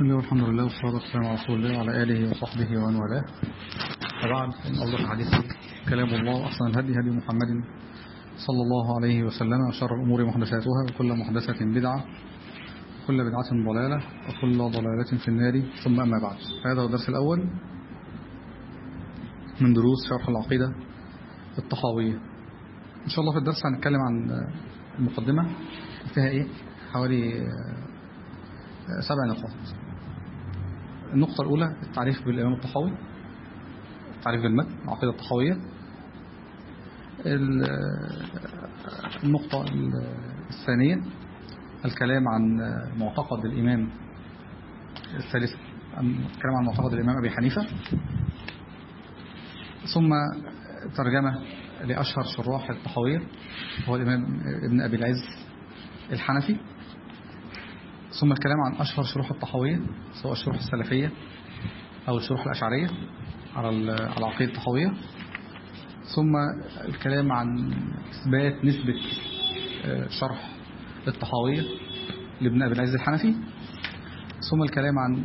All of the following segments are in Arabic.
بسم الله والحمد لله والصلاة والسلام على رسول الله وعلى آله وصحبه ومن والاه. وبعد، إن أصدق الحديث كلام الله وأحسن الهدي هدي محمد صلى الله عليه وسلم، وشر الأمور محدثاتها وكل محدثة بدعة وكل بدعة ضلالة وكل ضلالة في النار. ثم أما بعد، هذا هو الدرس الأول من دروس شرح العقيدة الطحاوية. إن شاء الله في الدرس هنتكلم عن المقدمة فيها حوالي 7 نقاط. النقطة الأولى التعريف بالإمام الطحاوي، التعريف بالمتن العقيدة الطحاوية. النقطة الثانية الكلام عن معتقد الإمام. الثالثة الكلام عن معتقد الإمام أبي حنيفة، ثم ترجمة لأشهر شراح الطحاوية هو الإمام ابن أبي العز الحنفي، ثم الكلام عن أشهر شروح الطحاوية سواء الشروح السلفية أو الشروح الأشعرية على العقيدة الطحاوية، ثم الكلام عن إثبات نسبة شرح الطحاوية لابن أبي العز الحنفي، ثم الكلام عن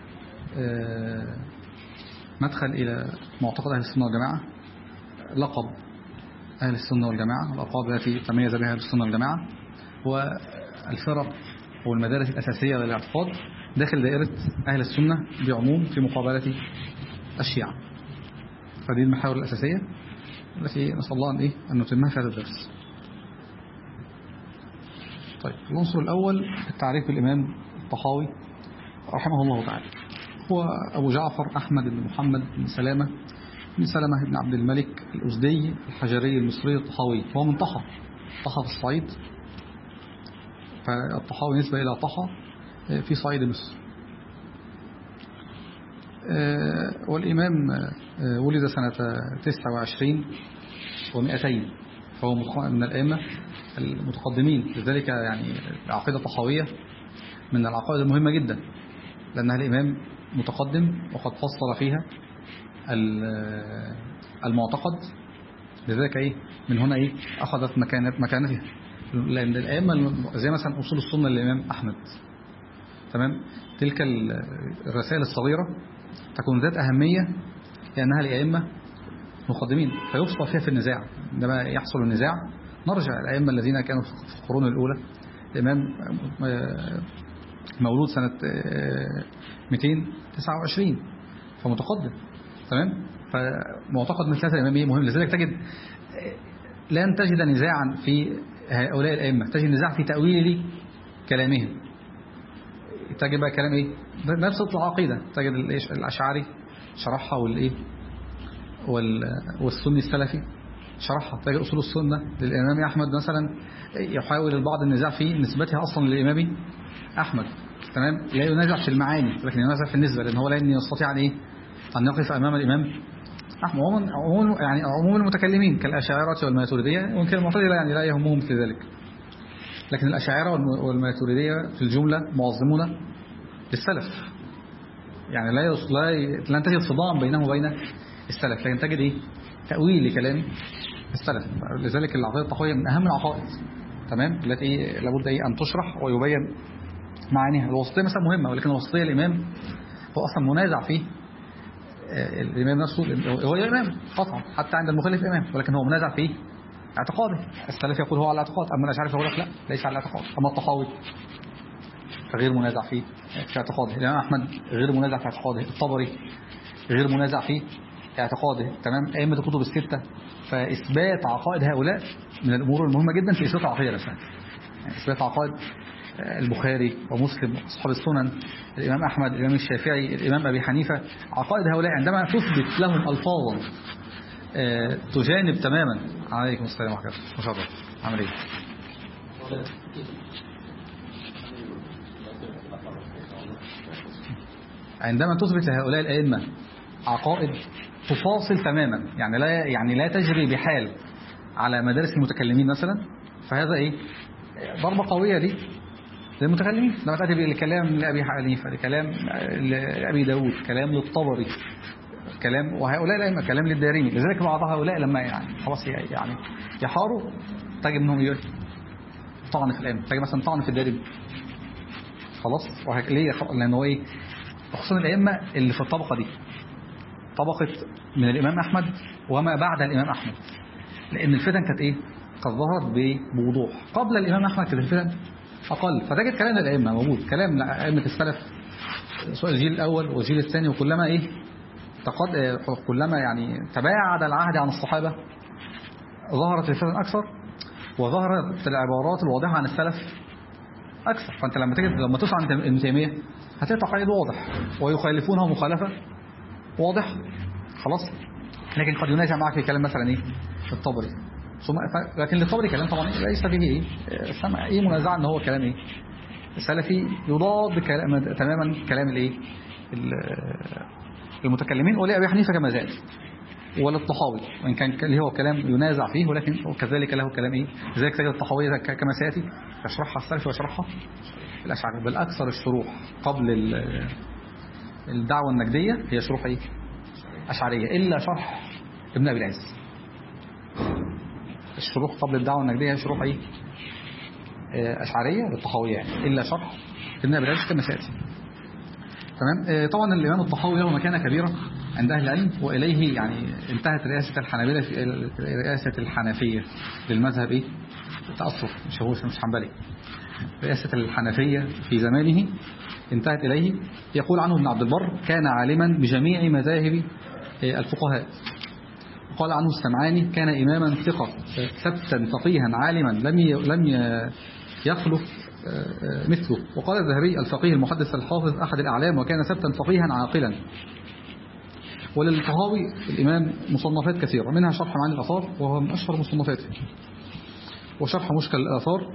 مدخل إلى معتقد أهل السنة والجماعة، لقب أهل السنة والجماعة، الألقاب التي تميز بها أهل السنة والجماعة، والفرق والمدارس الأساسية للاعتقاد داخل دائرة أهل السنة بعموم في مقابلة الشيعة. فدي المحاور الأساسية التي نسأل الله أن نتمها في هذا الدرس. طيب، العنصر الأول التعريف بالإمام الطحاوي رحمه الله تعالى. هو أبو جعفر أحمد بن محمد بن سلامة بن عبد الملك الأزدي الحجري المصري الطحاوي. هو من طحا في الصعيد، فالطحاوي نسبة إلى طحا في صعيد مصر. والإمام ولد سنة 29 و200، فهو من الأئمة المتقدمين. لذلك يعني العقيدة الطحاوية من العقائد المهمة جدا، لأنها الإمام متقدم وقد فصل فيها المعتقد. لذلك من هنا أخذت مكانتها، لأن الأئمة زي مثلا أصول السنة للإمام أحمد، تمام، تلك الرسائل الصغيرة تكون ذات أهمية لأنها لأئمة مقدمين فيفصل فيها في النزاع. عندما يحصل النزاع نرجع الأئمة الذين كانوا في القرون الأولى. الإمام مولود سنة 229 فمتقدم، تمام. فمعتقد مثل هذا الإمام مهم. لذلك تجد لن تجد نزاعا في هؤلاء الأئمة، تجد نزاع في تأويل كلامهم. تجد بقى كلام نفس العقيدة، تجد الأشعري شرحها والسني السلفي شرحها. تجد أصول السنة للإمام أحمد مثلا يحاول البعض النزاع في نسبتها أصلا للإمام أحمد، تمام. لا ينازع في المعاني لكن ينازع في النسبة، لأن هو لا يستطيع أن يقف أمام الإمام أحمد. عموم المتكلمين كالأشاعرة والماتريدية، ويمكن المعتزلة لا يهمهم في ذلك، لكن الأشاعرة والماتريدية في الجملة معظمون للسلف. يعني لن تجد صدام بينه وبين السلف، لكن تجد تأويل لكلام السلف. لذلك العقيدة الطحاوية من أهم العقائد، تمام، التي لابد أن تشرح ويبين معانيها. الوسطية مثلا مهمة، ولكن الوسطية الإمام هو أصلا منازع فيه. الإمام نفسه هو الإمام قطعا حتى عند المخالف إمام، ولكن هو منازع فيه اعتقاده. السلف يقول هو على الاعتقاد، أما الأشاعرة يقول لك لا، ليس على الاعتقاد. أما الطحاوي فغير منازع فيه في اعتقاده. الإمام أحمد غير منازع في اعتقاده. الطبري غير منازع فيه اعتقاده، تمام. أئمة الكتب الستة. فإثبات عقائد هؤلاء من الأمور المهمة جدا في إثبات العقيدة نفسها. يعني إثبات عقائد البخاري ومسلم أصحاب السنن، الإمام أحمد، الإمام الشافعي، الإمام أبي حنيفة، عقائد هؤلاء عندما تثبت لهم ألفاظا تجانب تماما. عليكم السلام ورحمة الله. ما شاء الله، عامل ايه؟ عندما تثبت لهؤلاء الأئمة عقائد تفاصل تماما، يعني لا تجري بحال على مدارس المتكلمين مثلا، فهذا ضربة قوية للمتكلمين. لما تأتي لكلام لأبي حنيفة، لكلام لأبي داود، كلام للطبري، كلام وهؤلاء الأئمة، كلام للدارمي. لذلك بعض هؤلاء لما خلاص يحاروا تجد منهم طعن في الأئمة. تجد مثلا طعن في الدارمي، خلاص. ليه؟ لأن هو إيه؟ خصوصا الأئمة اللي في الطبقة دي، طبقة من الإمام أحمد وما بعد الإمام أحمد، لأن الفتن كانت إيه؟ قد ظهرت بوضوح. قبل الإمام أحمد كانت الفتن أقل، فتجد كلام الأئمة موجود، كلام أئمة السلف سواء الجيل الأول والجيل الثاني، وكلما إيه؟ كلما يعني تباعد العهد عن الصحابة ظهرت الفتن أكثر، وظهرت العبارات الواضحة عن السلف أكثر. فأنت لما تسعى عن ابن تيمية هتلاقي تقعيد واضح، ويخالفونه مخالفة واضح خلاص. لكن قد ينازع معك في كلام مثلا إيه؟ الطبري، لكن الطبري كلام طبعا ليس فيه إيه منازعة إن هو كلام إيه؟ السلفي يضاد تماما كلام الإيه؟ المتكلمين، ولي أبي حنيفة كما زال، وللطحاوي وإن كان اللي هو كلام ينازع فيه، ولكن وكذلك له كلام إيه؟ لذلك تجد الطحاوية كما سيأتي يشرحها السلفي ويشرحها الأشعري. بل أكثر الشروح قبل الدعوة النجدية هي شروح إيه؟ أشعرية، إلا شرح ابن أبي العز. الشروح قبل الدعوة النجدية هي شروح إيه؟ أشعرية للطحاوية يعني، إلا شرح ابن أبي العز كما سيأتي. تمام. طبعا الإمام الطحاوي له مكانة كبيرة عند أهل العلم، وإليه يعني انتهت رئاسة الحنفية للمذهب إيه؟ تأصف، مش حنبلي. رئاسة الحنفية في زمانه انتهت إليه. يقول عنه ابن عبد البر: كان عالما بجميع مذاهب الفقهاء. وقال عنه السمعاني: كان إماما ثقة ثبتا فقيها عالما لم يخلف مثله. وقال الذهبي: الفقيه المحدث الحافظ أحد الأعلام، وكان ثبتا فقيها عاقلا. وللطحاوي الإمام مصنفات كثيرة، منها شرح معاني الآثار وهو من أشهر مصنفاته، وشرح مشكل الآثار،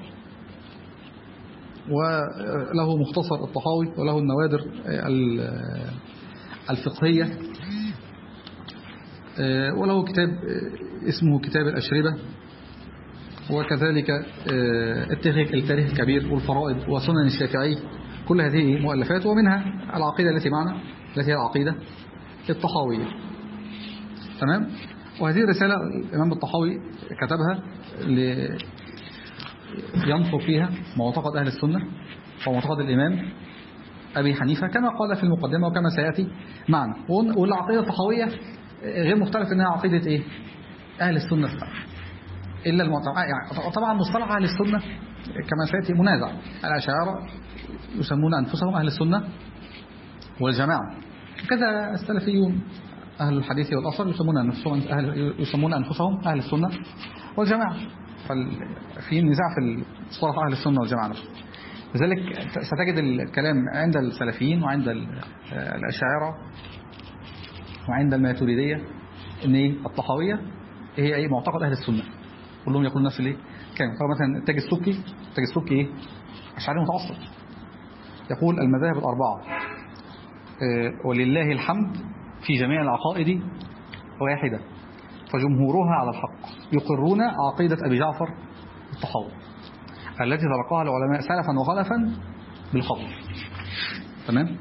وله مختصر الطحاوي، وله النوادر الفقهية، وله كتاب اسمه كتاب الأشربة، وكذلك التاريخ الكبير والفرائض وسنن الشافعي. كل هذه مؤلفات، ومنها العقيدة التي معنا التي هي العقيدة الطحاوية. تمام. وهذه الرسالة الإمام الطحاوي كتبها ينصر فيها معتقد أهل السنة ومعتقد الإمام أبي حنيفة كما قال في المقدمة وكما سيأتي معنا. والعقيدة الطحاوية غير مختلف إنها عقيدة إيه؟ أهل السنة إلا يعني طبعا مصطلح أهل السنة كما سيأتي منازع. الأشاعرة يسمون أنفسهم أهل السنة والجماعة، كذا السلفيون أهل الحديث والأثر يسمون أنفسهم أهل السنة والجماعة. في نزاع في مصطلح أهل السنة والجماعة نفسه. لذلك ستجد الكلام عند السلفيين وعند الأشاعرة وعند الماتريدية إن الطحاوية هي أي معتقد أهل السنة، كلهم يقولون نفس الايه كلام. مثلا تاج السبكي ايه؟ أشعري متعصب، يقول: المذاهب الأربعة ولله الحمد في جميع العقائد واحدة، فجمهورها على الحق، يقرون عقيدة أبي جعفر الطحاوي التي تلقاها العلماء سلفا وخلفا بالخطأ. تمام.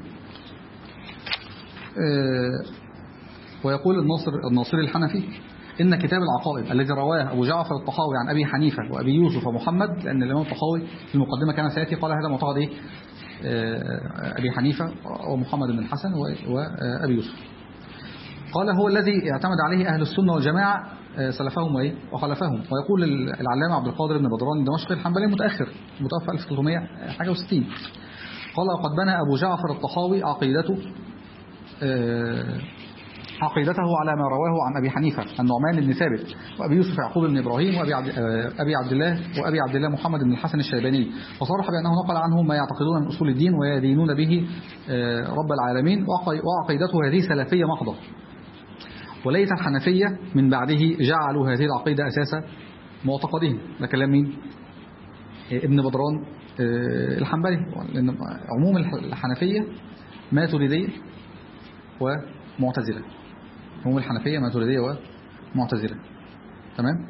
ويقول الناصري الحنفي: إن كتاب العقائد الذي رواه أبو جعفر الطحاوي عن أبي حنيفة وأبي يوسف ومحمد، لأن الإمام الطحاوي في المقدمة كان سيأتي قال هذا معتقد إيه؟ أبي حنيفة ومحمد بن الحسن وأبي يوسف. قال: هو الذي اعتمد عليه أهل السنة والجماعة سلفهم وخلفهم. ويقول العلامة عبد القادر بن بدران الدمشقي الحنبلي متأخر، متوفى 1360، قال: وقد بنى أبو جعفر الطحاوي عقيدته على ما رواه عن أبي حنيفة النعمان بن ثابت وأبي يوسف يعقوب بن إبراهيم وأبي عبد الله محمد بن الحسن الشيباني، وصرح بأنه نقل عنهم ما يعتقدون من أصول الدين ويدينون به رب العالمين، وعقيدته هذه سلفية محضة. وليس الحنفية من بعده جعلوا هذه العقيدة أساس معتقدهم. ده كلام مين؟ ابن بدران الحنبلي. لأن عموم الحنفية ماتريدية ومعتزلة، عموم الحنفية ماتريدية ومعتزلة. تمام.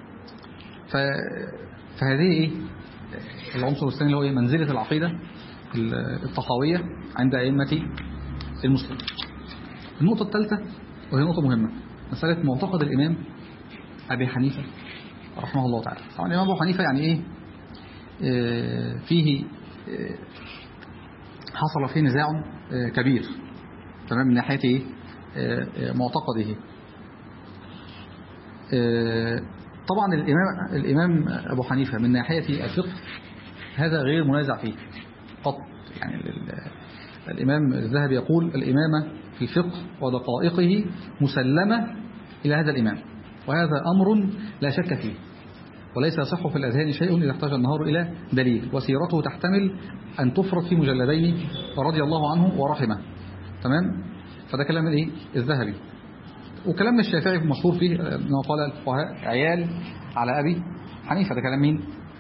فهذه ايه العنصر الثاني اللي هو منزلة العقيدة الطحاوية عند أئمة المسلمين. النقطة الثالثة وهي نقطة مهمة، مسألة معتقد الإمام أبي حنيفة رحمه الله تعالى. طبعا الإمام أبو حنيفة يعني إيه فيه حصل فيه نزاع كبير تمام من ناحية إيه؟ معتقده. طبعا الإمام أبو حنيفة من ناحية الفقه هذا غير منازع فيه قط. يعني الإمام الذهبي يقول الإمامة في الفقه ودقائقه مسلمة إلى هذا الإمام، وهذا أمر لا شك فيه، وليس يصح في الأذهان شيء إذا احتاج النهار إلى دليل، وسيرته تحتمل أن تفرض في مجلدين رضي الله عنه ورحمه. تمام. فده كلام الإيه؟ الذهبي. وكلام الشافعي مشهور فيه أنه قال الفقهاء عيال على أبي حنيفة. ده كلام مين؟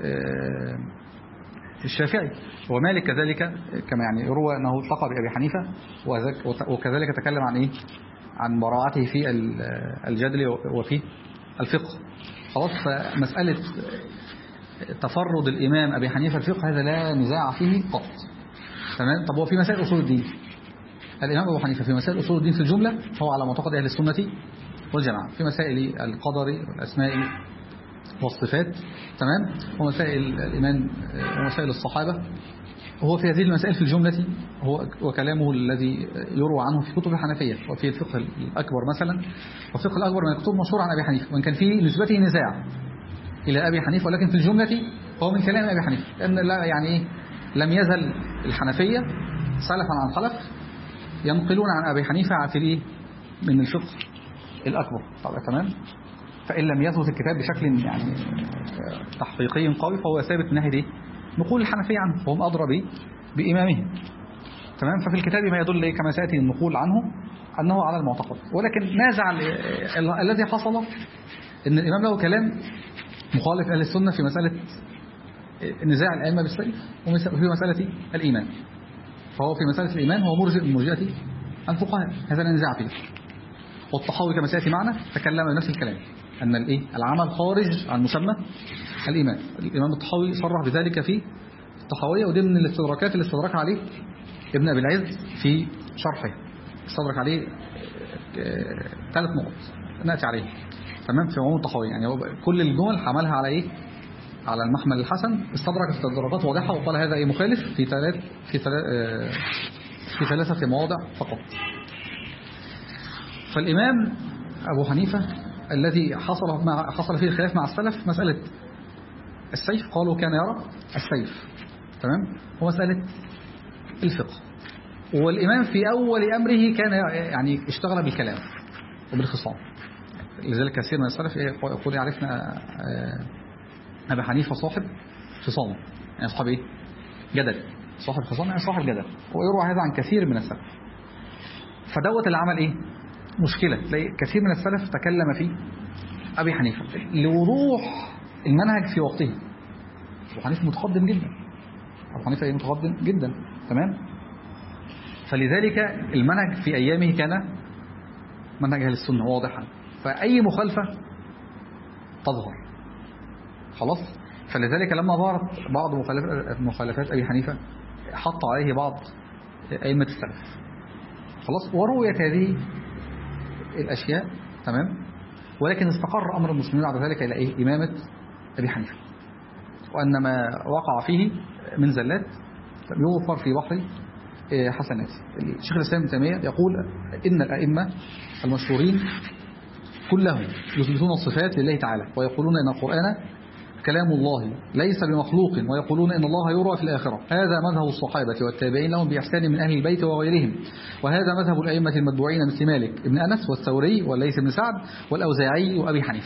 الشافعي. ومالك كذلك كما يعني روى أنه التقى بأبي حنيفة، وكذلك تكلم عن إيه؟ عن براعته في الجدل وفي الفقه. خلاص. فمسألة تفرد الإمام أبي حنيفة الفقه هذا لا نزاع فيه قط. تمام. طب هو في مسائل أصول الدين الإمام أبو حنيفة في مسائل أصول الدين في الجملة هو على معتقد أهل السنة والجماعة، في مسائل القدر والأسماء والصفات. تمام. ومسائل الإيمان ومسائل الصحابة، هو في هذه المسائل في الجملة هو وكلامه الذي يروى عنه في كتب الحنفية وفي الفقه الأكبر مثلا. والفقه الأكبر من الكتب مشهور عن أبي حنيفة، وإن كان في نسبته نزاع إلى أبي حنيفة، ولكن في الجملة هو من كلام أبي حنيفة، لأن لا يعني إيه لم يزل الحنفية سلفا عن خلف ينقلون عن أبي حنيفة عن من الفقه الأكبر. طبعا. تمام. فإن لم يثبت الكتاب بشكل يعني تحقيقي قوي فهو ثابت من ناحية نقول الحنفية عنه، وهم أضرب بإمامهم. تمام. ففي الكتاب ما يدل كما سيأتي النقول عنه أنه على المعتقد، ولكن نازع الذي حصل أن الإمام له كلام مخالف أهل السنة في مسألة نزاع الأئمة بالسيف، وفي مسألة الإيمان. فهو في مسألة الإيمان هو مرجئ من مرجئة الفقهاء، هذا لا نزاع فيه. والطحاوي كما سيأتي معنا تكلم بنفس الكلام أن العمل خارج عن مسمى الإيمان. الإمام الطحاوي صرح بذلك في الطحاوية، ودي من الاستدراكات اللي استدرك عليه ابن أبي العز في شرحه. استدرك عليه 3 نقط نأتي عليه. تمام. في عموم الطحاوية يعني كل الجمل حملها على على المحمل الحسن. استدرك استدراكات واضحة وقال هذا مخالف في 3 مواضع فقط. فالإمام أبو حنيفة الذي حصل فيه الخلاف مع السلف مسألة السيف، قالوا كان يرى السيف. تمام. ومسألة الفقه. والإمام في أول أمره كان يعني اشتغل بالكلام وبالخصام، لذلك كثير من السلف يقول يعرفنا أبا حنيفة صاحب خصام، يعني صاحب جدل. صاحب خصام يعني صاحب جدل، ويروى هذا عن كثير من السلف. فدوت العمل مشكلة. كثير من السلف تكلم فيه أبي حنيفة لوضوح المنهج في وقته. أبو حنيفة متقدم جدا، أبو حنيفة متقدم جدا. تمام. فلذلك المنهج في أيامه كان منهج أهل السنة واضحا، فأي مخالفة تظهر. خلاص. فلذلك لما ظهرت بعض مخالفات أبي حنيفة حط عليه بعض أئمة السلف. خلاص. ورويت هذه الأشياء. تمام. ولكن استقر أمر المسلمين بعد ذلك إلى إمامة أبي حنيفة، وأن ما وقع فيه من زلات يغفر في بحر حسنات. الشيخ الإسلام ابن تيمية يقول إن الأئمة المشهورين كلهم يثبتون الصفات لله تعالى، ويقولون إن القرآن كلام الله ليس بمخلوق، ويقولون إن الله يرى في الآخرة. هذا مذهب الصحابة والتابعين لهم بإحسان من أهل البيت وغيرهم، وهذا مذهب الأئمة المتبوعين مثل مالك ابن أنس والثوري والليث بن سعد والأوزاعي وأبي حنيفة.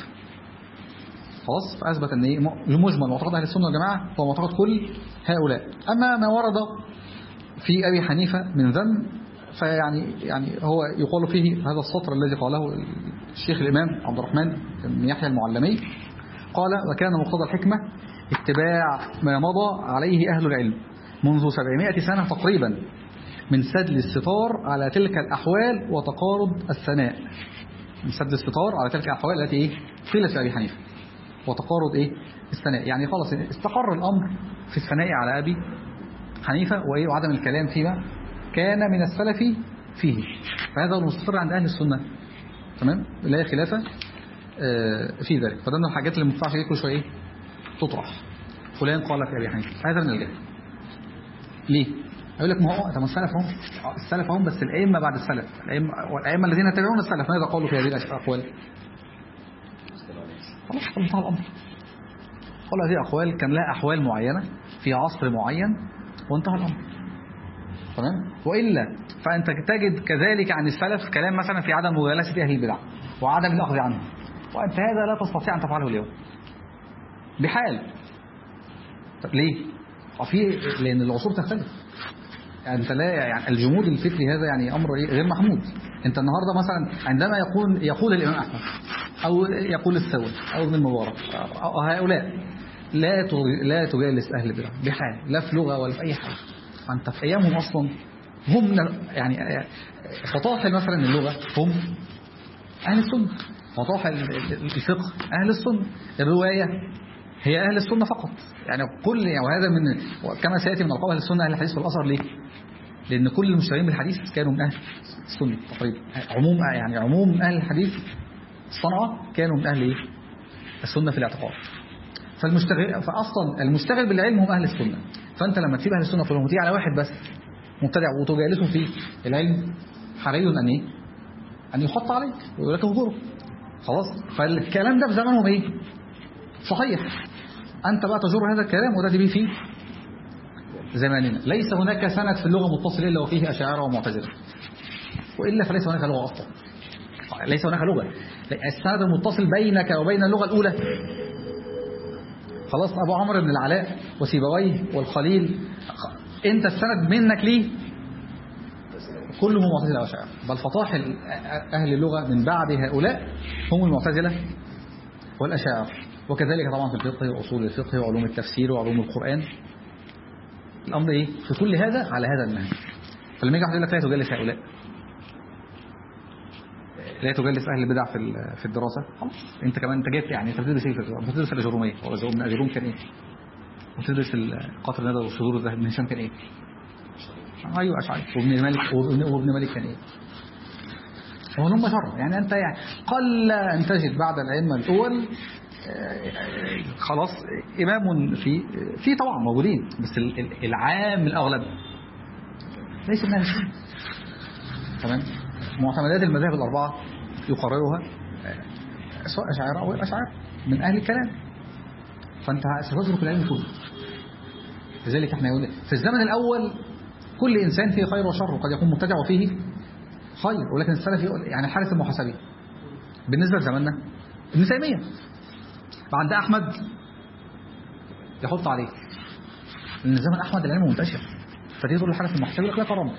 خلاص. فأثبت أن المجمل معتقد أهل السنة والجماعة هو معتقد كل هؤلاء. أما ما ورد في أبي حنيفة من ذم يعني هو يقال فيه هذا السطر الذي قاله الشيخ الإمام عبد الرحمن بن يحيى المعلمي، قال: وكان مقتضى الحكمة اتباع ما مضى عليه أهل العلم منذ 700 سنة تقريبا من سد الستار على تلك الأحوال وتقارض الثناء. من سد الستار على تلك الأحوال التي قيلت في أبي حنيفة وتقارض الثناء. يعني خلاص استقر الأمر في الثناء على أبي حنيفة وعدم الكلام فيما كان من السلف فيه. فهذا هو المستقر عند أهل السنة. تمام. لا خلاف في ذلك. فده من الحاجات اللي ما ينفعش كل شويه تطرح. فلان قال في أبي حنيفة، هذا من الجهل. ليه؟ يقول لك ما هو طب السلف هم بس الأئمة بعد السلف، الأئمة الذين يتبعون السلف ماذا قالوا في هذه الأقوال؟ خلاص انتهى الأمر. قال هذه أقوال كان لها أحوال معينة في عصر معين وانتهى الأمر. تمام؟ وإلا فأنت تجد كذلك عن السلف كلام مثلا في عدم مجالسة أهل البدع وعدم الأخذ عنهم، وأنت هذا لا تستطيع أن تفعله اليوم بحال. طب ليه؟ لأن العصور تختلف. يعني أنت لا يعني الجمود الفكري هذا يعني أمر غير محمود. أنت النهاردة مثلا عندما يقول الإمام أحمد أو يقول الثوري أو ابن المبارك أو هؤلاء لا تجالس أهل البدع بحال، لا في لغة ولا في أي حاجة. فأنت في أيامهم أصلا هم يعني فطاحل مثلا اللغة هم أهل السنة، فطاحل الفقه أهل السنة، الرواية هي أهل السنة فقط. يعني وهذا من كما سيأتي من ألقاب أهل السنة أهل الحديث والأثر. ليه؟ لأن كل المشتغلين بالحديث كانوا من أهل السنة تقريبا، عموم أهل الحديث الصنعة كانوا من أهل السنة في الاعتقاد. فأصلا المشتغل بالعلم هم أهل السنة. فأنت لما تسيب أهل السنة كلهم وتيجي على واحد بس مبتدع وتجالسه في العلم حري أن يحط عليك ويقول لك اهجره. خلاص. فالكلام ده في زمانهم إيه؟ صحيح. أنت بقى تجر هذا الكلام وتأتي به في زماننا. ليس هناك سند في اللغة متصل إلا وفيه أشاعرة ومعتزلة، وإلا فليس هناك لغة أصلا. ليس هناك لغة. السند المتصل بينك وبين اللغة الأولى خلاص أبو عمرو بن العلاء وسيبويه والخليل، أنت السند منك ليه كلهم معتزلة وأشاعرة. بل فطاحل أهل اللغة من بعد هؤلاء هم المعتزلة والأشاعرة. وكذلك طبعا في الفقه وأصول الفقه وعلوم التفسير وعلوم القرآن. الأمر إيه؟ في كل هذا على هذا النهج. فلما يجي يقول لك لا تجلس هؤلاء، لا تجلس أهل البدع في الدراسة، خلاص أنت كمان أنت جبت يعني أنت بتدرس إيه؟ بتدرس الأجرومية وابن أجروم كان إيه؟ وتدرس قطر الندى والصدور الذهب من هشام كان إيه؟ أيوة أشعري. وابن مالك كان إيه؟ هو هم شر. يعني أنت يعني قل أن تجد بعد الأئمة الأول خلاص إمام في طبعا موجودين، بس العام الأغلب ليس من أهل السنة. تمام. معتمدات المذاهب الأربعة يقررها سواء أشاعرة أو أشاعرة من أهل الكلام. فأنت ستترك العلم كله. لذلك احنا يقول في الزمن الأول كل إنسان فيه خير وشر، وقد يكون مبتدع وفيه خير، ولكن السلف يعني الحارث المحاسبي بالنسبة لزماننا ابن تيمية بعد أحمد يحط عليه، لأن زمن أحمد العلم منتشر. فتيجي تقول الحارث المحاسبي لا كرم.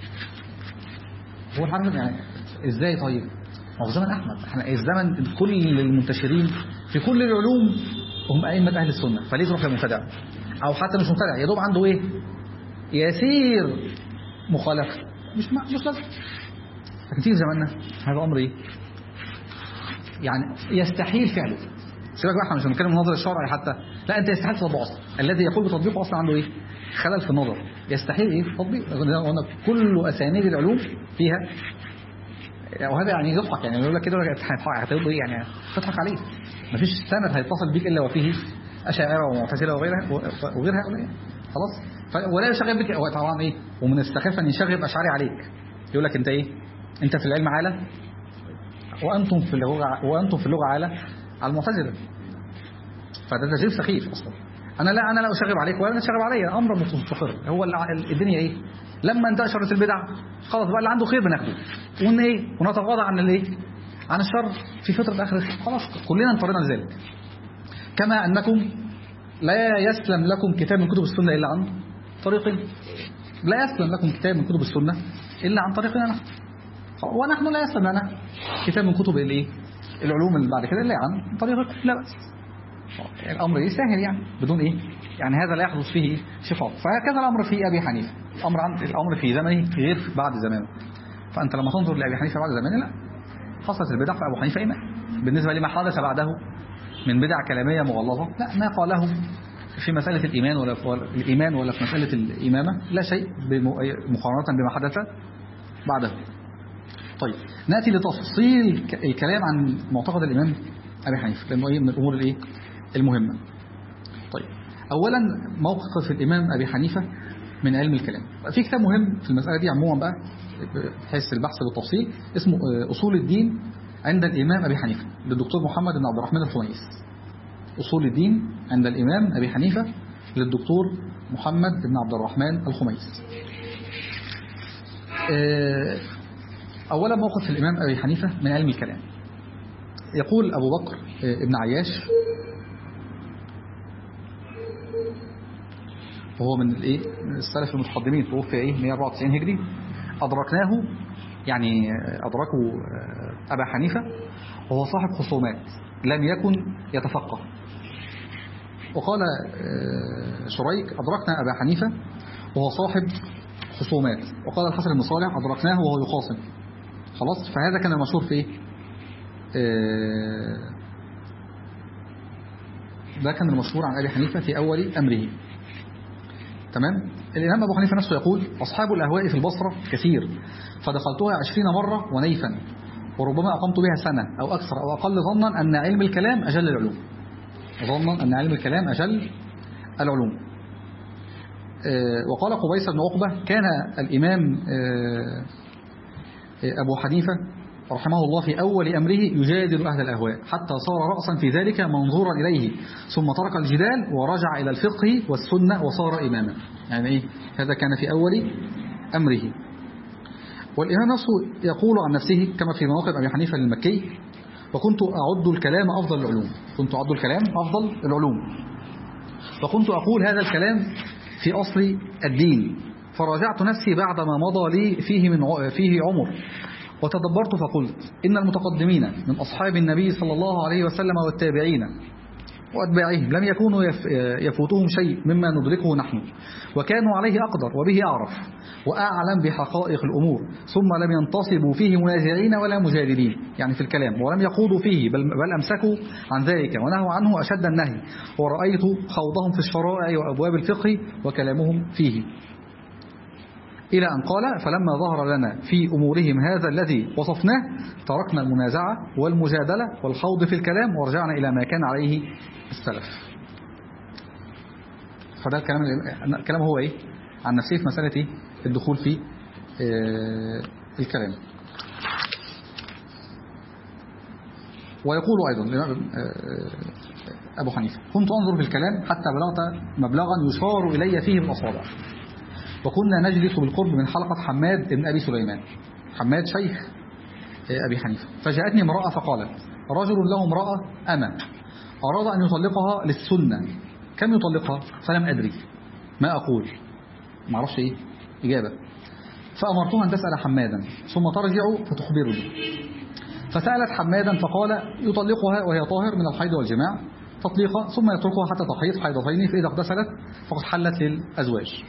هو الحارث يعني إزاي طيب؟ هو زمن أحمد احنا الزمن كل المنتشرين في كل العلوم هم أئمة أهل السنة. فليه تروح للمبتدع أو حتى مش مبتدع يا دوب عنده إيه يسير مخالفة مش لازم. لكن في زماننا هذا أمر إيه يعني يستحيل فعله. سيبك بقى احنا مش بنتكلم النظر الشرعي حتى، لا انت يستحيل تطبيقه اصلا. الذي يقول بتطبيقه اصلا عنده ايه خلل في النظر، يستحيل ايه تطبيق. هنا كل اسانيد العلوم فيها، وهذا يعني يضحك يعني يقول لك كده هتقول ايه يعني تضحك عليه. مفيش سند هيتصل بيك الا وفيه اشاعره ومعتزله وغير هؤلاء. خلاص. ولا يشغل بك هو طبعا ايه ومن السخافه ان يشغل اشعري عليك. يقول لك انت ايه انت في العلم عاله وانتم في اللغه عاله على المعتزله. فده تجريب سخيف اصلا. انا لا اشغب عليك ولا تشغب عليا، امر مستقر. هو الدنيا ايه لما انتشرت البدع خلاص بقى اللي عنده خير بناخده ونتغاضى عن عن الشر في فتره اخر الخير. خلاص كلنا انطرنا لذلك. كما انكم لا يسلم لكم كتاب من كتب السنه الا عن طريقنا، لا يسلم لكم كتاب من كتب السنه الا عن طريقنا نحن، ونحن لا يسلم لنا كتاب من كتب العلوم اللي بعد كده الا عن طريقكم. لا بس الأمر سهل يعني بدون يعني هذا لا يحدث فيه شقاق. فهكذا الأمر في أبي حنيفة. الأمر في زمنه غير بعد زمانه. فأنت لما تنظر لأبي حنيفة بعد زمانه لا حصلت البدع في أبو حنيفة إمام. بالنسبة لما حدث بعده من بدع كلامية مغلظة لا ما قاله في مسألة الإيمان ولا في مسألة الإمامة لا شيء مقارنة بما حدث بعده. طيب نأتي لتفصيل الكلام عن معتقد الإمام أبي حنيفة لأنه من الأمور المهمة. طيب أولا موقف الإمام أبي حنيفة من علم الكلام. في كتاب مهم في المسألة دي عموما بقى بحيث البحث بالتفصيل اسمه أصول الدين عند الإمام أبي حنيفة للدكتور محمد بن عبد الرحمن الخميس. أصول الدين عند الإمام أبي حنيفة للدكتور محمد بن عبد الرحمن الخميس. أولا موقف الإمام أبي حنيفة من علم الكلام. يقول أبو بكر ابن عياش وهو من السلف المتقدمين، توفي 194 هجري، أدركناه يعني أدركوا أبا حنيفة وهو صاحب خصومات لم يكن يتفقه. وقال شريك أدركنا أبا حنيفة وهو صاحب خصومات. وقال الحسن بن صالح أدركناه وهو يخاصم. خلاص، فهذا كان المشهور في ده كان المشهور عن أبي حنيفة في أول أمره. تمام. الإمام أبو حنيفة نفسه يقول أصحاب الأهواء في البصرة كثير، فدخلتها 20 مرة ونيفا، وربما أقمت بها سنة أو أكثر أو أقل، ظنا أن علم الكلام أجل العلوم. ظنا أن علم الكلام أجل العلوم. وقال قبيس بن عقبة كان الإمام أبو حنيفة رحمه الله في أول أمره يجادل أهل الأهواء حتى صار رأسا في ذلك منظورا إليه، ثم ترك الجدال ورجع إلى الفقه والسنة وصار إماما. يعني هذا كان في أول أمره. والإمام نفسه يقول عن نفسه كما في مواقف أبي حنيفة المكي وكنت أعد الكلام أفضل العلوم. كنت أعد الكلام أفضل العلوم، وكنت أقول هذا الكلام في أصل الدين، فراجعت نفسي بعدما مضى لي فيه عمر، وتدبرت فقلت إن المتقدمين من أصحاب النبي صلى الله عليه وسلم والتابعين وأتباعهم لم يكونوا يفوتهم شيء مما ندركه نحن، وكانوا عليه أقدر وبه أعرف وأعلم بحقائق الأمور، ثم لم ينتصبوا فيه منازعين ولا مجادلين، يعني في الكلام، ولم يقودوا فيه بل أمسكوا عن ذلك ونهوا عنه أشد النهي، ورأيت خوضهم في الشرائع وأبواب الفقه وكلامهم فيه، إلى أن قال فلما ظهر لنا في أمورهم هذا الذي وصفناه تركنا المنازعة والمجادلة والخوض في الكلام ورجعنا إلى ما كان عليه السلف. فده الكلام هو عن نفسه في مسألة الدخول في الكلام. ويقول أيضا أبو حنيفة كنت أنظر في الكلام حتى بلغت مبلغا يشار إلي فيه بالأصابع، وكنا نجلس بالقرب من حلقة حماد بن أبي سليمان. حماد شيخ أبي حنيفة. فجاءتني امرأة فقالت رجل له امرأة أما أراد أن يطلقها للسنة، كم يطلقها؟ فلم أدري ما أقول، ما أعرفش إجابة. فأمرتها أن تسأل حمادا ثم ترجع فتخبرني. فسألت حمادا فقال يطلقها وهي طاهر من الحيض والجماع تطليقها، ثم يتركها حتى تحيض حيضتين، فإذا اغتسلت فقد حلت للأزواج.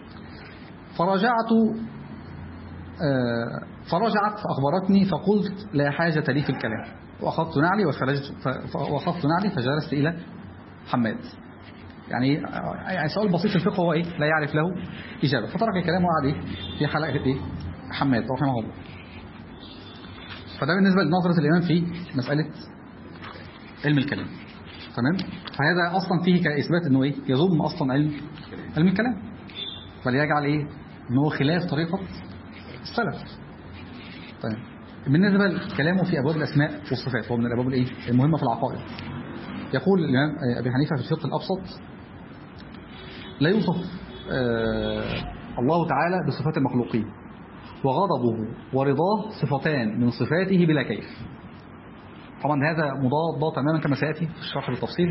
فرجعت فأخبرتني فقلت لا حاجة لي في الكلام، وأخذت نعلي فجلست إلى حماد. يعني سؤال بسيط في الفقه هو لا يعرف له إجابة، فترك الكلام وقعد في حلقة حماد رحمه الله. فده بالنسبة لنظرة الإمام في مسألة علم الكلام. تمام. فهذا أصلا فيه كإثبات أنه يضم أصلا علم الكلام، فليجعل أنه خلاف طريقة السلف. طيب بالنسبة لكلامه في أبواب الأسماء والصفات، هو من الأبواب المهمة في العقائد. يقول الإمام أبي حنيفة في الفقه الأبسط لا يوصف الله تعالى بصفات المخلوقين، وغضبه ورضاه صفتان من صفاته بلا كيف. طبعا هذا مضاد تماما كما سيأتي في الشرح بالتفصيل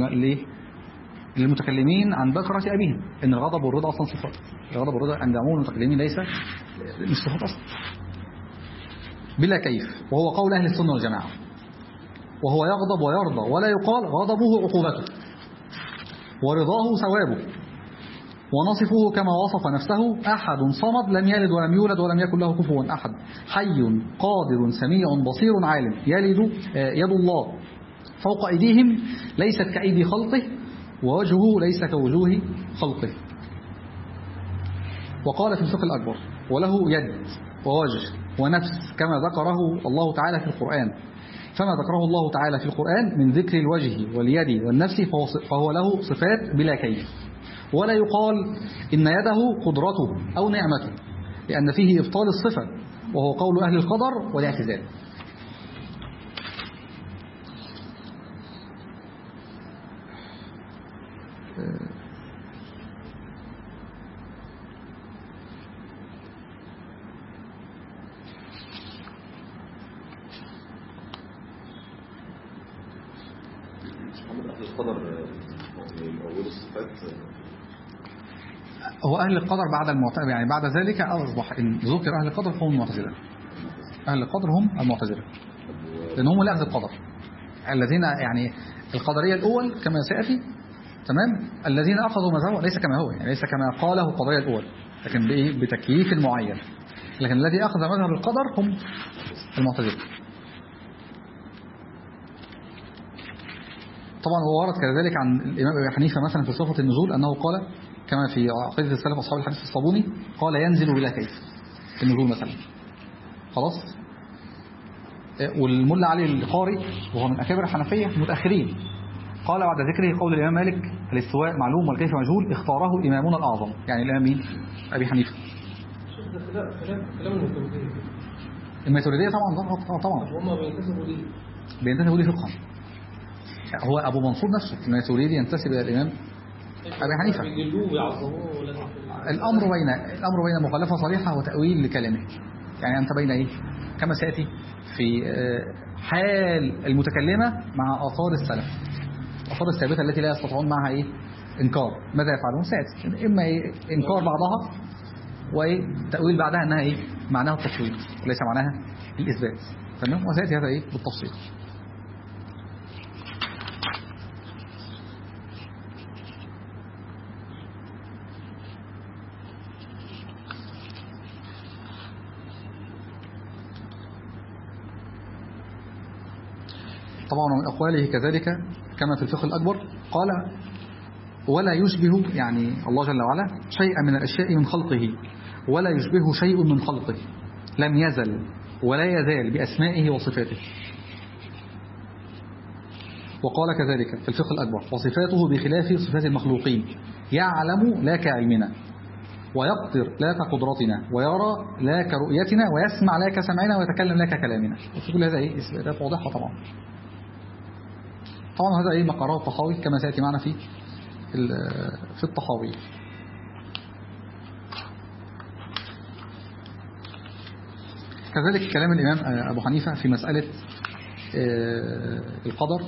للمتكلمين عن بكرة أبيهم، إن الغضب والرضا أصلا صفات. الغضب والرضا عند عموم المتكلمين ليس مش صفات أصلا بلا كيف، وهو قول أهل السنة والجماعة. وهو يغضب ويرضى ولا يقال غضبه عقوبته ورضاه ثوابه، ونصفه كما وصف نفسه أحد صمد لم يلد ولم يولد ولم يكن له كفوا أحد، حي قادر سميع بصير عالم. يد الله فوق أيديهم ليست كأيدي خلقه، ووجهه ليس كوجوه خلقه. وقال في الفقه الأكبر وله يد ووجه ونفس كما ذكره الله تعالى في القرآن، فما ذكره الله تعالى في القرآن من ذكر الوجه واليد والنفس فهو له صفات بلا كيف. ولا يقال إن يده قدرته أو نعمته، لأن فيه إبطال الصفة، وهو قول أهل القدر والاعتزال. هو أهل القدر بعد يعني بعد ذلك أصبح إن ذكر أهل القدر هم المعتزلة. أهل القدر هم المعتزلة، لأن هم لأهل القدر الذين يعني القدرية الأول كما سيأتي، تمام، الذين أخذوا مذهبه ليس كما هو، يعني ليس كما قاله القدرية الأول، لكن بتكييف معين. لكن الذي أخذ مذهب القدر هم المعتزلة. طبعا هو ورد كذلك عن الإمام أبي حنيفة مثلا في صفة النزول أنه قال كما في عقيدة السلف أصحاب الحديث الصابوني، قال ينزل بلا كيف في النزول مثلا. خلاص. والملا علي القاري وهو من أكابر الحنفية متأخرين قال بعد ذكره قول الإمام مالك الاستواء معلوم والكيف مجهول اختاره إمامنا الأعظم، يعني الإمام مين؟ أبي حنيفة. كلام الماتريدية طبعا هم بينتسبوا ليه فقها. هو أبو منصور نفسه الماتريدي ينتسب إلى الإمام أبي حنيفة. الأمر بين مخالفة صريحة وتأويل لكلامه. يعني أنت بين إيه؟ كما سيأتي في حال المتكلمة مع آثار السلف، آثار الثابتة التي لا يستطيعون معها إيه؟ إنكار. ماذا يفعلون؟ سيأتي إما إيه؟ إنكار بعضها وتأويل بعدها أنها إيه؟ معناها التفويض وليس معناها الإثبات. تمام؟ وسيأتي هذا إيه؟ بالتفصيل. طبعا من أقواله كذلك كما في الفقه الأكبر قال ولا يشبه يعني الله جل وعلا شيئا من الأشياء من خلقه ولا يشبه شيء من خلقه لم يزل ولا يزال بأسمائه وصفاته. وقال كذلك في الفقه الأكبر وصفاته بخلاف صفات المخلوقين يعلم لا كعلمنا ويقدر لا كقدرتنا ويرى لا كرؤيتنا ويسمع لا كسمعنا ويتكلم لا ككلامنا. وفي كل هذا إيه إثباتات واضحة طبعا. طبعا هذا إيه مقرره الطحاوي كما سيأتي معنا في الطحاوي. كذلك كلام الإمام أبو حنيفة في مسألة القدر.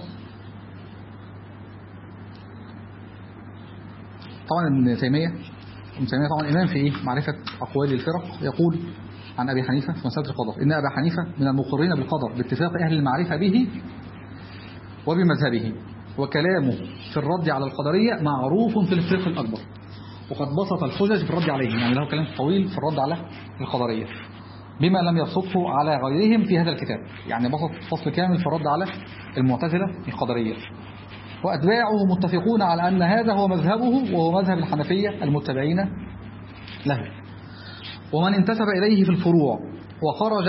طبعا ابن تيمية طبعا إمام في إيه معرفة أقوال الفرق. يقول عن أبي حنيفة في مسألة القدر إن أبا حنيفة من المقرين بالقدر باتفاق أهل المعرفة به وبمذهبه، وكلامه في الرد على القدرية معروف في الفقه الأكبر، وقد بسط الحجج في الرد عليهم، يعني له كلام طويل في الرد على القدرية بما لم يبسطه على غيرهم في هذا الكتاب. يعني بسط فصل كامل في الرد على المعتزلة القدرية، وأتباعه متفقون على أن هذا هو مذهبه وهو مذهب الحنفية المتبعين له. ومن انتسب إليه في الفروع وخرج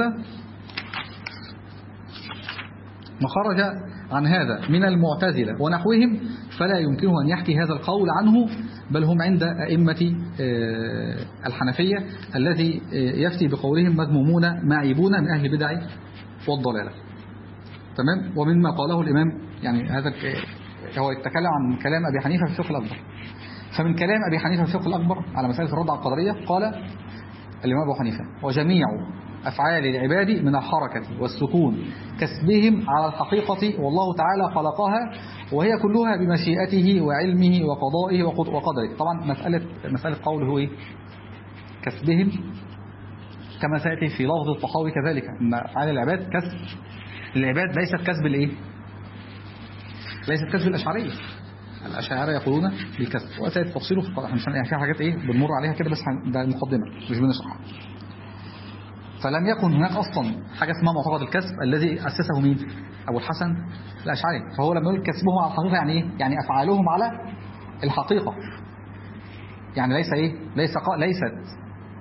عن هذا من المعتزلة ونحوهم فلا يمكنه أن يحكي هذا القول عنه، بل هم عند أئمة الحنفية الذي يفتي بقولهم مذمومون معيبون من أهل البدع والضلالة. تمام. ومما قاله الإمام يعني هذا هو يتكلم عن كلام أبي حنيفة في الفقه الأكبر. فمن كلام أبي حنيفة في الفقه الأكبر على مسألة الرد على القدرية قال الإمام أبو حنيفة وجميع أفعال العباد من الحركة والسكون كسبهم على الحقيقة والله تعالى خلقها وهي كلها بمشيئته وعلمه وقضائه وقدره. طبعا مسألة قوله هو إيه؟ كسبهم كما سيأتي في لفظ الطحاوي كذلك أن أفعال العباد كسب العباد ليست كسب الإيه؟ ليست كسب الأشعرية. الأشاعرة يقولون بالكسب وسيأتي تفصيله يعني في حاجات إيه بنمر عليها كده بس ده المقدمة مش بنشرحها. فلم يكن هناك أصلا حاجة اسمها معتقد الكسب الذي أسسه مين؟ أبو الحسن الأشعري. فهو لما يقول كسبهم على الحقيقة يعني إيه؟ يعني أفعالهم على الحقيقة، يعني ليست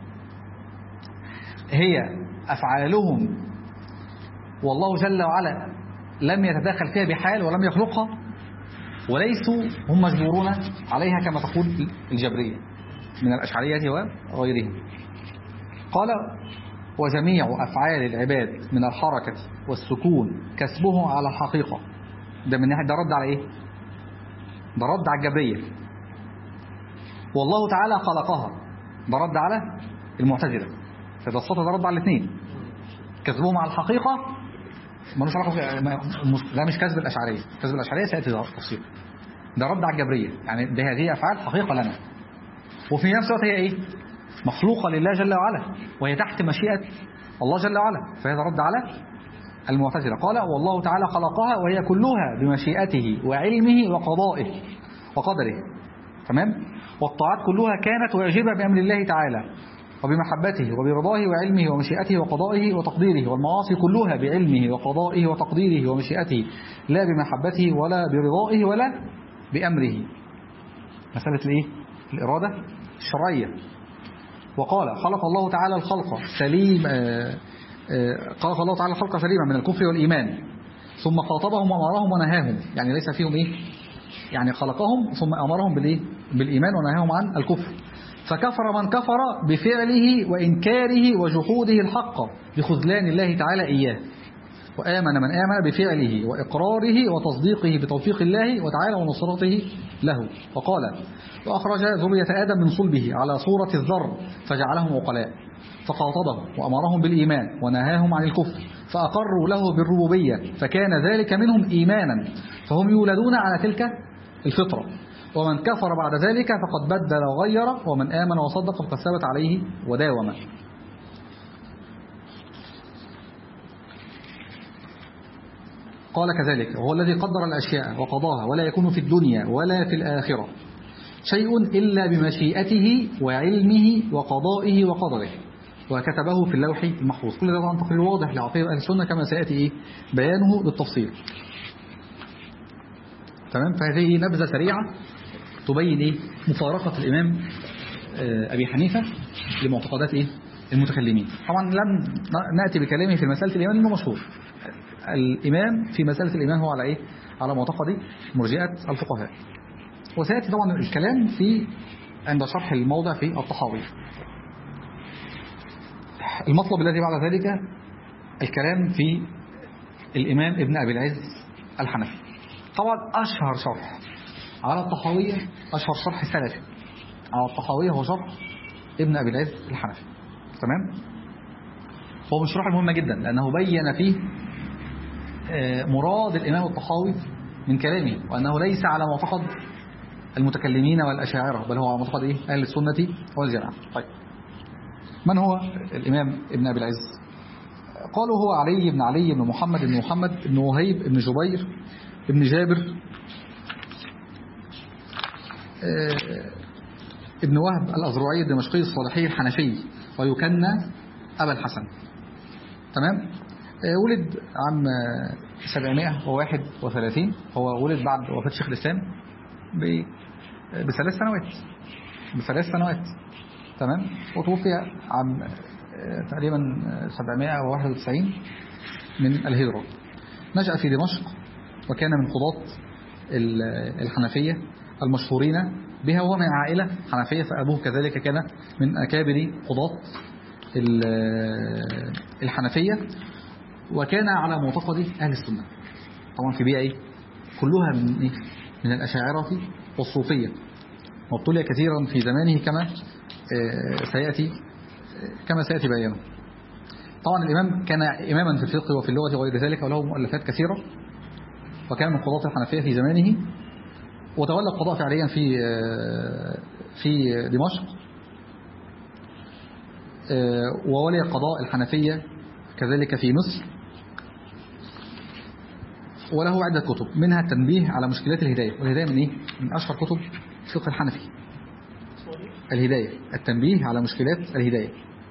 هي أفعالهم والله جل وعلا لم يتدخل فيها بحال ولم يخلقها، وليسوا هم مجبورون عليها كما تقول الجبرية من الأشعرية وغيرهم. قال وجميع أفعال العباد من الحركة والسكون كسبه على الحقيقة. ده من ناحية، ده رد على إيه؟ ده رد على الجبرية. والله تعالى خلقها، ده رد على المعتزلة. فده الصوت ده رد على الاثنين. كسبهم على الحقيقة ملوش علاقة، ده مش كسب الأشعرية. كسب الأشعرية سيأتي تفصيل. ده رد على الجبرية، يعني بهذه أفعال حقيقة لنا، وفي نفس الوقت هي إيه؟ مخلوقة لله جل وعلا، وهي تحت مشيئة الله جل وعلا، فهذا رد على المعتزلة. قال والله تعالى خلقها وهي كلها بمشيئته وعلمه وقضائه وقدره. تمام. والطاعات كلها كانت واجبة بأمر الله تعالى وبمحبته وبرضاه وعلمه ومشيئته وقضائه وتقديره، والمعاصي كلها بعلمه وقضائه وتقديره ومشيئته، لا بمحبته ولا برضائه ولا بأمره. مسألة الإيه؟ الإرادة الشرعية. وقال خلق الله تعالى الخلق سليم خلق الله تعالى الخلق سليما من الكفر والإيمان، ثم خاطبهم وأمرهم ونهاهم، يعني ليس فيهم إيه؟ يعني خلقهم ثم أمرهم بالإيه؟ بالإيمان ونهاهم عن الكفر. فكفر من كفر بفعله وإنكاره وجحوده الحق بخذلان الله تعالى إياه، وآمن من آمن بفعله وإقراره وتصديقه بتوفيق الله وتعالى ونصرته له. وقال وأخرج ذرية آدم من صلبه على صورة الذر فجعلهم عقلاء، فخاطبهم وأمرهم بالإيمان ونهاهم عن الكفر، فأقروا له بالربوبية، فكان ذلك منهم إيمانا، فهم يولدون على تلك الفطرة. ومن كفر بعد ذلك فقد بدل وغير، ومن آمن وصدق فقد ثبت عليه وداوم. قال كذلك وهو الذي قدر الأشياء وقضاها، ولا يكون في الدنيا ولا في الآخرة شيء إلا بمشيئته وعلمه وقضائه وقدره، وكتبه في اللوح المحفوظ. كل ده طبعا تقرير واضح لعقيدة أهل السنة كما سيأتي بيانه بالتفصيل. تمام. فهذه نبذة سريعة تبين مفارقة الإمام أبي حنيفة لمعتقدات المتكلمين. طبعا لم نأتي بكلامه في مسألة الإيمان لأنه مشهور. الإمام في مسألة الإيمان هو على على معتقد مرجئة الفقهاء. وسيأتي طبعا الكلام عند شرح الموضع في الطحاوي. المطلب الذي بعد ذلك الكلام في الإمام ابن أبي العز الحنفي. طبعا أشهر شرح على الطحاوية، أشهر شرح سلفي على الطحاوية هو شرح ابن أبي العز الحنفي. تمام. هو من الشروح المهمة جدا لأنه بين فيه مراد الإمام الطحاوي من كلامه، وأنه ليس على معتقد المتكلمين والأشاعرة، بل هو على معتقد أهل السنة والجماعة. طيب، من هو الإمام ابن أبي العز؟ قالوا هو علي بن علي بن محمد بن محمد بن وهيب بن جبير بن جابر ابن وهب الأزرعي الدمشقي الصالحي الحنفي، ويكنى أبا الحسن. تمام. ولد عام 731. هو ولد بعد وفاة شيخ الإسلام بثلاث سنوات. تمام. وتوفي عام تقريبا 791 من الهجرة. نشأ في دمشق، وكان من قضاة الحنفية المشهورين بها، وهو من عائلة حنفية، فأبوه كذلك كان من أكابر قضاة الحنفية، وكان على معتقد أهل السنة. طبعا في بيئة كلها من الأشاعرة والصوفية، وابتلي كثيرا في زمانه كما سيأتي بيانه. طبعا الإمام كان إماما في الفقه وفي اللغة وغير ذلك، وله مؤلفات كثيرة، وكان من قضاة الحنفية في زمانه، وتولى القضاء فعليا في دمشق، وولي قضاء الحنفية كذلك في مصر. وله عدة كتب، منها التنبيه على مشكلات الهداية. والهداية من أشهر كتب الفقه الحنفي. الهداية، التنبيه على مشكلات الهداية.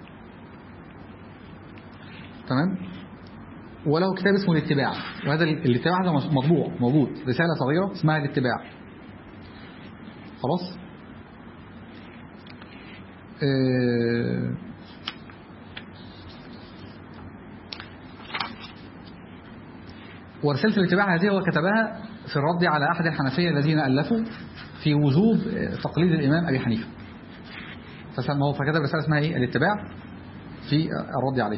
تمام. وله كتاب اسمه الاتباع، وهذا الاتباع هذا مطبوع موجود، رسالة صغيرة اسمها الاتباع. خلاص. ورسالة الاتباع هذه هو كتبها في الرد على أحد الحنفية الذين ألفوا في وجوب تقليد الإمام أبي حنيفة، فكتب رسالة اسمها إيه؟ الاتباع في الرد عليه.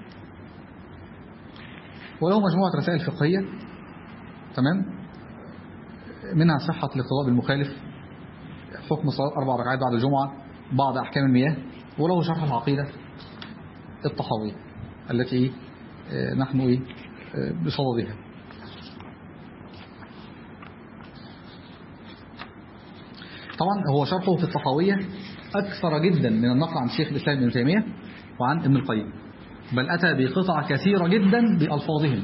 وله مجموعة رسائل فقهية، تمام، منها صحة الاقتداء بالمخالف، حكم صلاة 4 ركعات بعد الجمعة، بعض أحكام المياه، وله شرح العقيدة الطحاوية التي نحن بصددها. طبعا هو شرحه في الطحاوية أكثر جدا من النقل عن شيخ الإسلام ابن تيمية وعن ابن القيم، بل أتى بقطع كثيرة جدا بألفاظهم،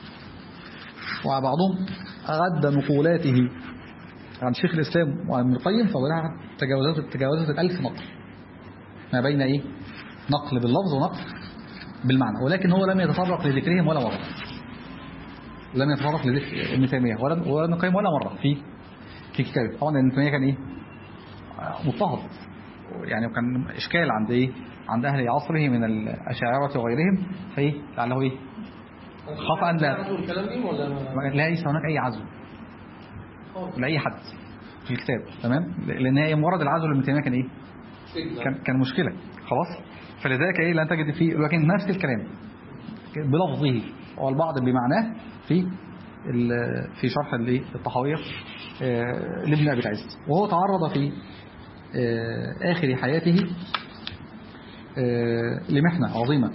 وبعضهم أعد نقولاته عن شيخ الإسلام وعن ابن القيم فولاها تجاوزت 1000 نقل، ما بين نقل باللفظ ونقل بالمعنى، ولكن هو لم يتطرق لذكرهم ولا مرة، لم يتطرق لذكر ابن تيمية ولا ابن القيم ولا مرة في كتابه. طبعا ابن تيمية كان مضطهد، يعني كان إشكال عند أهل عصره من الأشاعرة وغيرهم، لعله خطأ لا ليس هناك أي عزو لأي حد في الكتاب، تمام، لأن هي مجرد العزو لابن تيمية كان مشكلة خلاص. فلذلك لن تجد فيه، لكن نفس الكلام بلفظه والبعض بمعناه في شرح الطحاوية لابن أبي العز. وهو تعرض في آخر حياته لمحنة عظيمة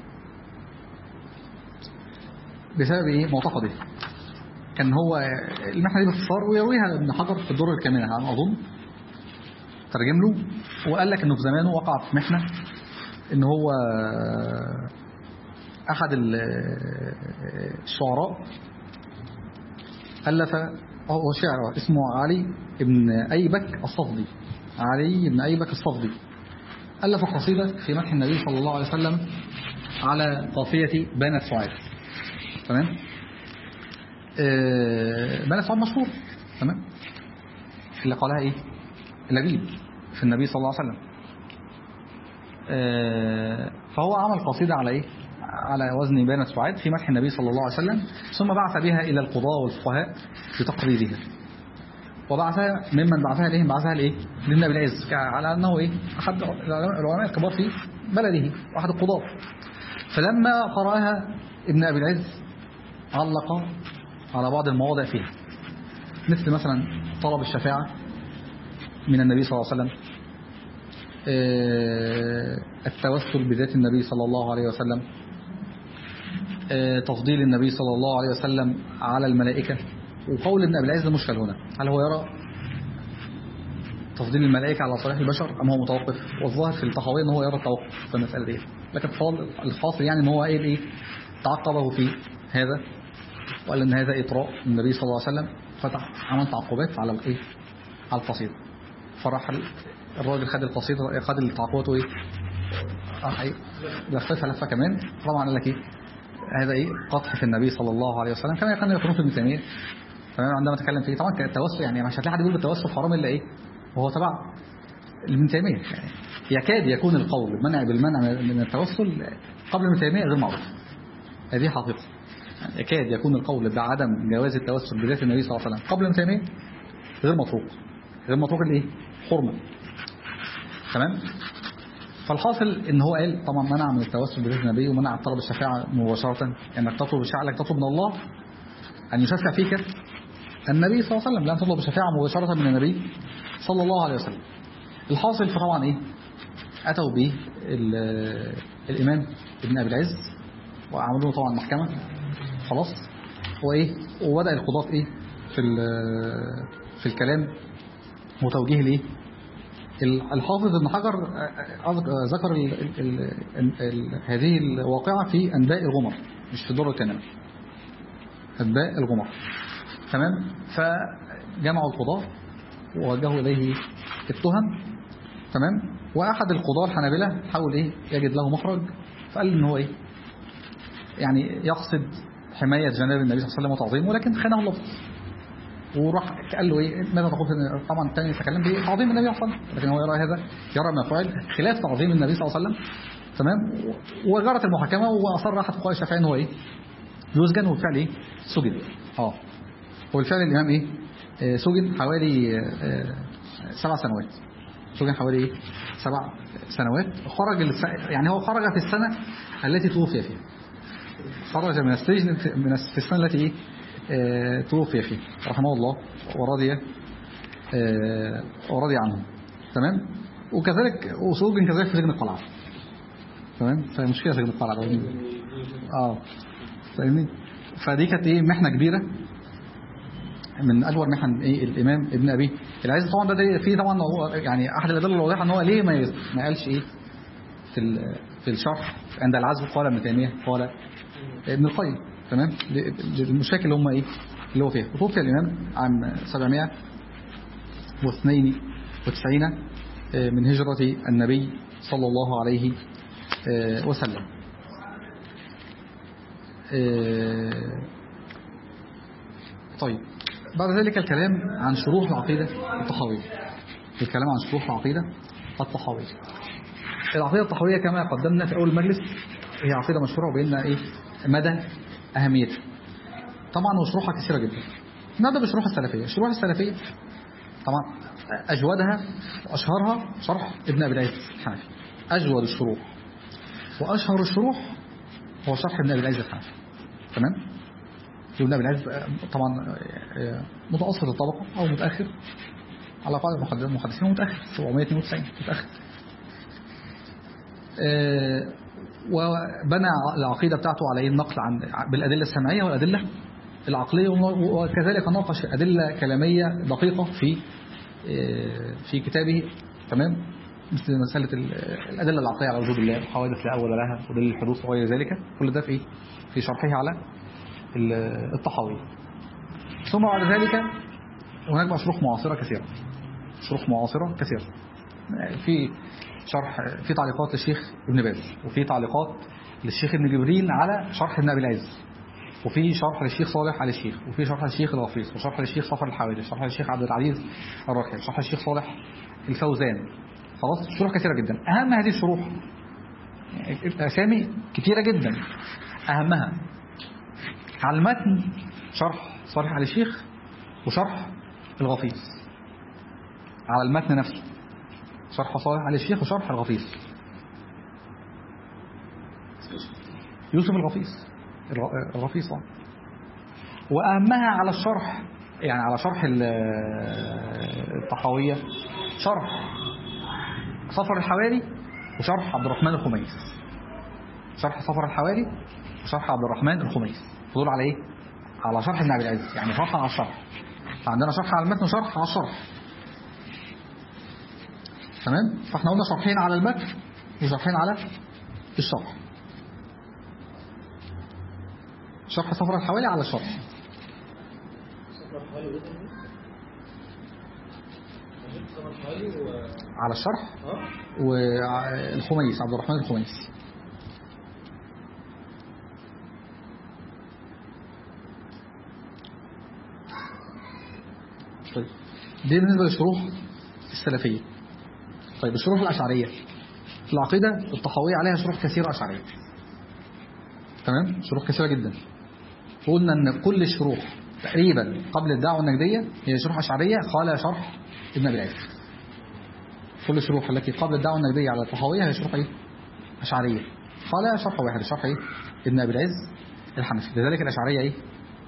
بسبب معتقده. كان هو المحنة دي باختصار ويرويها ابن حجر في الدر الكامنة على أظن، ترجم له وقال لك انه في زمانه وقع في محنة، ان هو احد الشعراء ألف، هو شاعر اسمه علي بن أيبك الصفدي، علي بن أيبك الصفدي ألف قصيدة في مدح النبي صلى الله عليه وسلم على قافية بنت سعاد، تمام. بنت سعاد مشهور، تمام، اللي قالها لبيب في النبي صلى الله عليه وسلم. فهو عمل قصيدة على وزن بنت سعاد في مدح النبي صلى الله عليه وسلم، ثم بعث بها إلى القضاة والفقهاء لتقريرها، وبعثها ممن بعثها إليهم بعثها لابن أبي العز، على أنه أحد العلماء الكبار في بلده وأحد القضاة. فلما قرأها ابن أبي العز علق على بعض المواضع فيها، مثل مثلا طلب الشفاعة من النبي صلى الله عليه وسلم، التوسل بذات النبي صلى الله عليه وسلم، تفضيل النبي صلى الله عليه وسلم على الملائكة. وقول ابن أبي العز مشكل هنا، هل هو يرى تفضيل الملائكة على صالح البشر أم هو متوقف؟ والظاهر في الطحاوية أنه هو يرى التوقف في المسألة دي، لكن الحاصل يعني أنه هو تعقبه في هذا، وقال أن هذا إطراء النبي صلى الله عليه وسلم، فتح عمل تعقبات على القصيدة. فرح الراجل خد القصيدة، خد التعقبات لففها لفة كمان، طبعا قال لك هذا قطح في النبي صلى الله عليه وسلم، كما كان يقولون في ابن تيمية، تمام. عندما تكلم فيه طبعا التوسل، يعني مش هتلاقي حد يقول بالتوسل حرام الا وهو تبع ابن تيمية، يعني يكاد يكون القول بالمنع من التوسل قبل ابن تيمية غير معروف، هذه حقيقة. يعني يكاد يكون القول بعدم جواز التوسل بذات النبي صلى الله عليه وسلم قبل ابن تيمية غير مطروق حرمة، تمام. فالحاصل ان هو قال طبعا منع من التوسل بذات النبي، ومنع طلب الشفاعة مباشرة، انك تطلب الشفاعة لك تطلب من الله ان يشفع فيك النبي صلى الله عليه وسلم، لا تطلب الشفاعة مباشرة من النبي صلى الله عليه وسلم. الحاصل فطبعا اتوا به الامام ابن ابي العز وعملوا طبعا محكمة خلاص، وبدأ القضاة في الكلام وتوجيه الحافظ ابن حجر ذكر هذه الواقعة في أنباء الغمر، مش في الدر الكامنة، أنباء الغمر، تمام. فجمعوا القضاة ووجهوا إليه التهم، تمام. وأحد القضاة الحنابلة حاول يجد له مخرج، فقال إن هو يعني يقصد حماية جناب النبي صلى الله عليه وسلم وتعظيمه، ولكن خانه اللفظ، وراح قال له ماذا تقول؟ طبعا الثاني يتكلم بتعظيم النبي صلى الله عليه وسلم، لكن هو يرى ما فعل خلاف تعظيم النبي صلى الله عليه وسلم، تمام. وجرت المحاكمة، واصر احد قضاة الشافعي ان هو يسجن، وبالفعل سجن. هو بالفعل الإمام إيه سجن حوالي 7 سنوات. سجن حوالي إيه 7 سنوات. خرج يعني هو خرج في السنة التي توفي فيها. خرج من السجن في السنة التي إيه توفي فيها رحمه الله ورضي عنه. تمام. وكذلك وسجن كذلك في سجن القلعة. تمام. فمشكلة سجن القلعة فاهمني. فدي كانت ايه محنة كبيرة من اكبر محن ايه الامام ابن ابي العز. طبعا ده فيه طبعا يعني احد الادله الواضحه ان هو ليه ما قالش ايه في الشرح عند العزو قال ابن تيميه قال ابن القيم. تمام. المشاكل اللي هم ايه اللي هو فيها. وتوفي الامام عام 792 من هجرة النبي صلى الله عليه وسلم. طيب بعد ذلك الكلام عن شروح العقيدة الطحاوية. الكلام عن شروح العقيدة الطحاوية. العقيدة الطحاوية كما قدمنا في أول مجلس هي عقيدة مشهورة وبيننا إيه مدى أهميتها. طبعا وشروحها كثيرة جدا. نبدأ بشروح السلفية. الشروح السلفية طبعا أجودها وأشهرها شرح ابن أبي العز الحنفي. أجود الشروح وأشهر الشروح هو شرح ابن أبي العز الحنفي. تمام. ابن أبي العز طبعا متوسط الطبقة أو متأخر على قاعدة المحدثين متأخر 792 متأخر. وبنى العقيدة بتاعته على النقل بالأدلة السمعية والأدلة العقلية وكذلك ناقش أدلة كلامية دقيقة في كتابه. تمام. مثل مسألة الأدلة العقلية على وجود الله وحوادث لا أول لها ودليل الحدوث وغير ذلك. كل ده في شرحه على الطحاوي. ثم بعد ذلك هناك بقى شروح معاصرة كثيرة. شروح معاصرة كثيرة. في شرح في تعليقات للشيخ ابن باز وفي تعليقات للشيخ ابن جبرين على شرح ابن أبي العز وفي شرح للشيخ صالح على الشيخ وفي شرح للشيخ الغفيص وشرح للشيخ صفر الحوالي شرح للشيخ عبد العزيز الراكب شرح للشيخ صالح الفوزان. خلاص شروح كثيرة جدا. أهم هذه الشروح الأسامي كثيرة جدا. أهمها على المتن شرح صالح على الشيخ وشرح الغفيص. على المتن نفسه شرح صالح على الشيخ وشرح الغفيص. يوسف الغفيص. وأهمها على الشرح يعني على شرح الطحاوية شرح صفر الحوالي وشرح عبد الرحمن الخميس. شرح صفر الحوالي وشرح عبد الرحمن الخميس. فضول على ايه على شرح ابن أبي العز يعني شرح على الشرح. فعندنا شرح على المتن وشرح على الشرح. تمام. فاحنا قلنا شرحين على المتن وشرحين على الشرح. شرح صفر الحوالي على الشرح. على الشرح والخميس عبد الرحمن الخميس. طيب دي بالنسبة للشروح السلفية. طيب الشروح الأشعرية في العقيدة الطحاوية عليها شروح كثيرة أشعرية. تمام. شروح كثيرة جدا. قلنا أن كل الشروح تقريبا قبل الدعوة النجدية هي شروح أشعرية قال شرح ابن أبي العز. كل الشروح التي قبل الدعوة النجدية على الطحاوية هي شروح ايه أشعرية قال شرح واحد شرح ايه ابن أبي العز الحنفي. لذلك الأشعرية ايه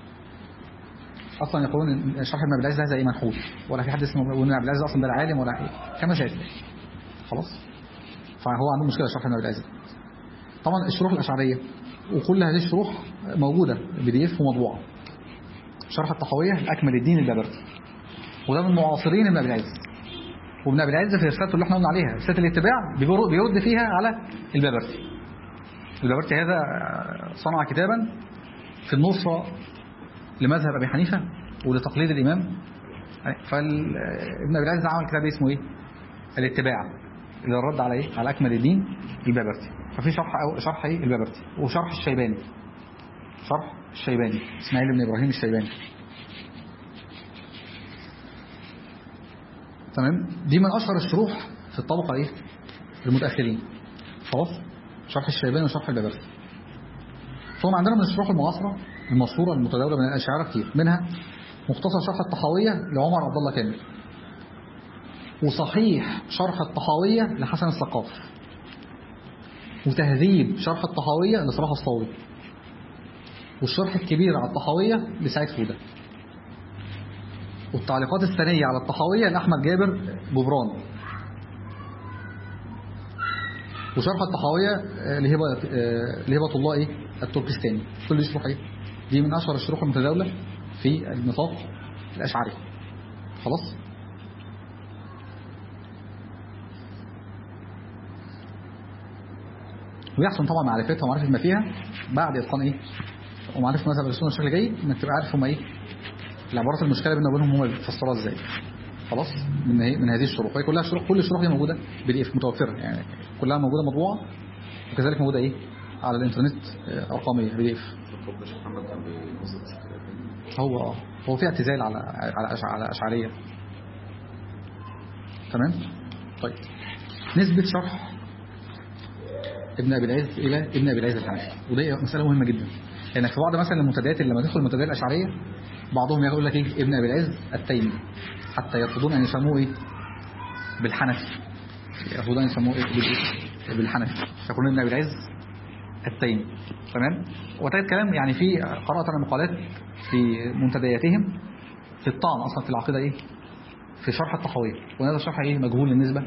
اصلا يقولون ان شرح ابن أبي العز هذا ايه منحوت ولا في حد اسمه ابن أبي العز اصلا ده العالم ولا ايه كما شايف. خلاص. فهو عنده مشكلة شرح ابن أبي العز. طبعا الشروح الأشعرية وكل هذه الشروح موجودة PDF ومطبوعة. شرح الطحاوية لأكمل الدين البابرتي وده من معاصرين ابن أبي العز. وابن أبي العز في رسالته اللي احنا قلنا عليها رسالة الاتباع بيرد فيها على البابرتي. البابرتي هذا صنع كتابا في النصرة لمذهب أبي حنيفة ولتقليد الإمام. فابن أبي العز عمل كتاب اسمه ايه الاتباع اللي رد على ايه على أكمل الدين البابرتي. ففي شرح ايه البابرتي وشرح الشيباني. شرح الشيباني اسماعيل بن إبراهيم الشيباني. تمام. دي من أشهر الشروح في الطبقة ايه المتأخرين. خلاص. شرح الشيباني وشرح البابرتي. ثم عندنا من الشروح المعاصرة المشهورة المتداولة من الأشاعرة كتير منها مختصر شرح الطحاوية لعمر عبد الله كامل، وصحيح شرح الطحاوية لحسن الثقاف، وتهذيب شرح الطحاوية لصلاح الصاوي، والشرح الكبير على الطحاوية لسعيد فودة، والتعليقات الثانية على الطحاوية لأحمد جابر جبران، وشرح الطحاوية لهبة الله إيه التركستاني. كل دي شروح إيه؟ دي من أشهر الشروح المتداولة في النطاق الأشعري. خلاص. ويحسن طبعا معرفتها ومعرفة ما فيها بعد إتقان إيه ومعرفة مذهب السنة بشكل جيد، إنك تبقى عارف هم إيه العبارات المشكلة بيننا وبينهم، هم بيفسروها إزاي. خلاص. من هذه الشروح، هي كلها شروح، كل الشروح دي موجودة PDF متوفرة، يعني كلها موجودة مطبوعة، وكذلك موجودة إيه على الإنترنت أرقامية PDF. هو في اعتزال على أشعرية. تمام. طيب نسبة شرح ابن أبي العز إلى ابن أبي العز الحنفي، ودي مسألة مهمة جدا. يعني في بعض مثلا المنتديات اللي لما تدخل المنتديات الأشعرية بعضهم يقول لك إيه ابن أبي العز التيمي، حتى يرفضون أن يسموه إيه بالحنفي، يرفضون أن يسموه إيه بالحنفي، فيقولون ابن أبي العز التيمي. تمام. وتجد كلام يعني في قرأت أنا مقالات في منتدياتهم في الطعن أصلا في العقيدة إيه في شرح الطحاوية، وهذا الشرح إيه مجهول بالنسبة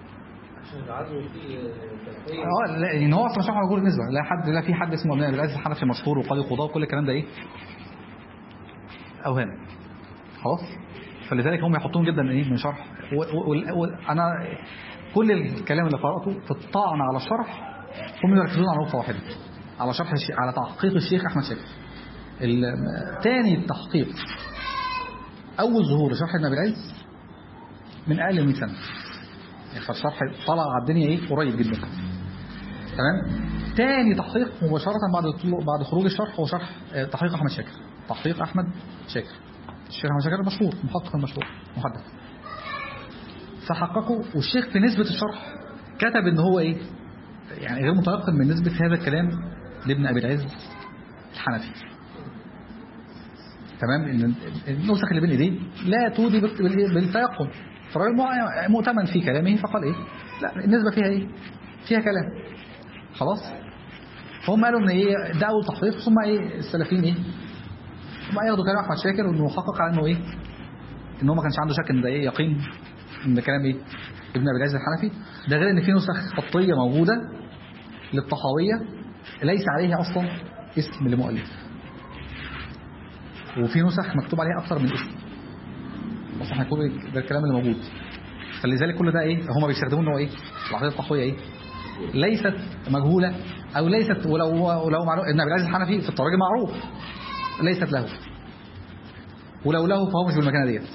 لان هو اصلا شرح مجهول بالنسبه لا في حد اسمه ابن ابي العز الحنفي مشهور وقاضي قضاء وكل الكلام ده ايه اوهام. خلاص. فلذلك هم يحطون جدا ايه من شرح انا كل الكلام اللي قراته في الطعن على الشرح هم يركزون على نقطه واحده، على شرح على تحقيق الشيخ احمد شاكر. الثاني التحقيق اول ظهور شرح ابن ابي العز من اقل من 100 سنه، فالشرح طلع على الدنيا ايه قريب جدا. تمام. تاني تحقيق مباشرة بعد خروج الشرح هو شرح تحقيق أحمد شاكر، تحقيق أحمد شاكر. الشيخ أحمد شاكر مشهور، محقق المشهور محدث، فحققه. والشيخ في نسبة الشرح كتب ان هو ايه يعني غير متيقن من نسبة هذا الكلام لابن أبي العز الحنفي. تمام. ان النسخ اللي بين ايديه لا تودي بالتيقن، فالراجل مؤتمن في كلامه فقال ايه لا النسبة فيها ايه فيها كلام. خلاص. فهم قالوا ان ايه ده اول تحقيق، ثم ايه السلفيين ايه هم ياخدوا كلام احمد شاكر وانه محقق على انه ايه ان هو ما كانش عنده شك ان ده ايه يقين ان كلام ايه ابن ابي العز الحنفي. ده غير ان في نسخ خطيه موجوده للطحاويه ليس عليها اصلا اسم لمؤلف، وفي نسخ مكتوب عليها اكثر من اسم، بس احنا هنقول ده الكلام اللي موجود. فلذلك كل ده ايه هم بيستخدموا ان هو ايه العقيده الطحاويه ايه ليست مجهوله او ليست ولو معروف. ابن ابي العز الحنفي في التراجم معروف ليست له، ولو له فهو مش بالمكانه ديت،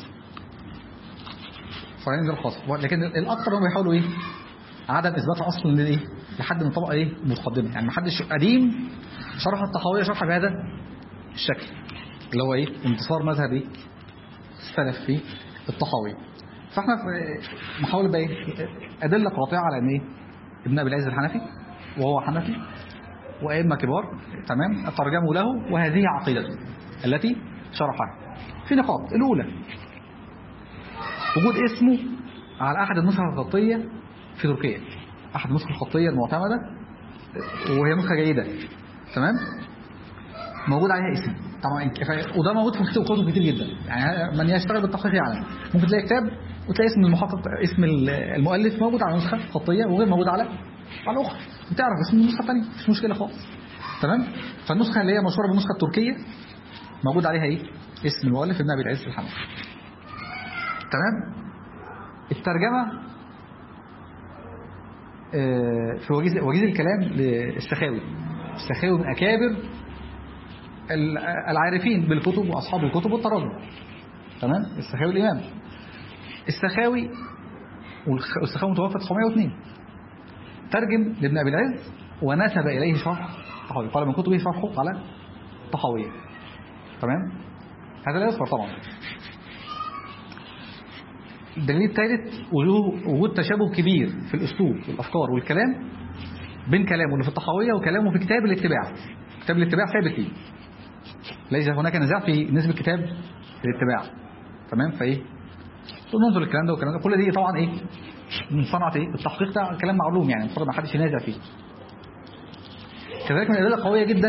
فهينزل خاص. لكن الاكثر هم بيحاولوا ايه عدم اثباتها اصلا لايه لحد من طبقه ايه متقدمه، يعني ما حدش قديم شرح الطحاويه شرح بهذا الشكل اللي هو ايه انتصار مذهب ايه السلف في الطحاويه. فاحنا محاولة بقى ايه ادله قاطعه على ان ايه ابن ابي العز الحنفي وهو حنفي وائمه كبار تمام ترجموا له، وهذه عقيدته التي شرحها. في نقاط الاولى وجود اسمه على احد النسخ الخطيه في تركيا، احد النسخ الخطيه المعتمده وهي نسخه جيده تمام موجود عليها اسم طبعا، وده موجود في كتب كتير جدا، يعني من يشتغل بالتحقيق يعلم ممكن تلاقي كتاب وتلاقي اسم المحقق اسم المؤلف موجود على نسخه خطيه وغير موجود على الاخرى، وتعرف اسم النسخه الثانيه مش مشكله خالص تمام. فالنسخه اللي هي مشهوره بالنسخه التركيه موجود عليها ايه اسم المؤلف ابن ابي العز الحنفي تمام. الترجمه في وجيز الكلام للسخاوي. السخاوي من اكابر العارفين بالكتب واصحاب الكتب والتراجم تمام. السخاوي الامام السخاوي والسخاوي متوفى 902 ترجم لابن ابي العز ونسب اليه شرح طحاوي، قال من كتبه شرحه على طحاويه تمام. هذا لا يذكر طبعا. الدليل الثالث وجود تشابه كبير في الاسلوب والافكار والكلام بين كلامه اللي في الطحاويه وكلامه في كتاب الاتباع. كتاب الاتباع ثابت فيه، ليس هناك نزاع في نسبه كتاب الاتباع. تمام. فايه ننظر الكلام ده والكلام ده كل دي طبعا ايه من صنعه ايه التحقيق، ده كلام معلوم يعني المفروض ما حدش ينازع فيه. كذلك من الادله القويه جدا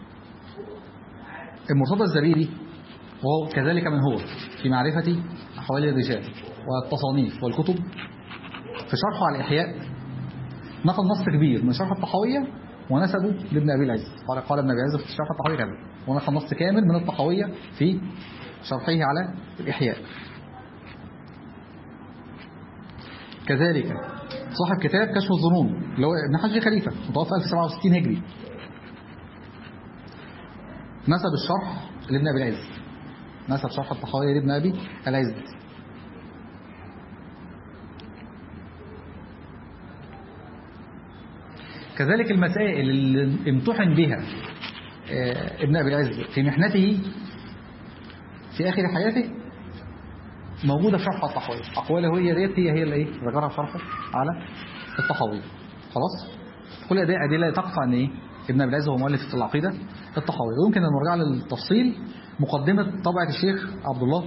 المرتضى الزبيدي، وهو كذلك من هو في معرفة أحوال الرجال والتصانيف والكتب، في شرحه على الإحياء نقل نص كبير من شرح الطحاوية ونسبه لابن أبي العز. قال ابن أبي العز في شرح الطحاوية كذا، ونقل نص كامل من الطحاوية في شرحه على الإحياء. كذلك صاحب كتاب كشف الظنون اللي هو ابن حجر خليفة متوفى 1067 هجري، نسب الشرح لابن أبي العز، نسب شرح الطحاوية لابن أبي العز. كذلك المسائل اللي امتحن بها ابن أبي العز في محنته في آخر حياته موجودة في شرح الطحاوية، أقواله هي ديت هي اللي ذكرها في شرحه على الطحاوية. خلاص. كل أدلة تقطع أن ابن أبي العز هو مؤلف العقيدة الطحاوية. ويمكن أن نرجع للتفصيل مقدمة طبعة الشيخ عبد الله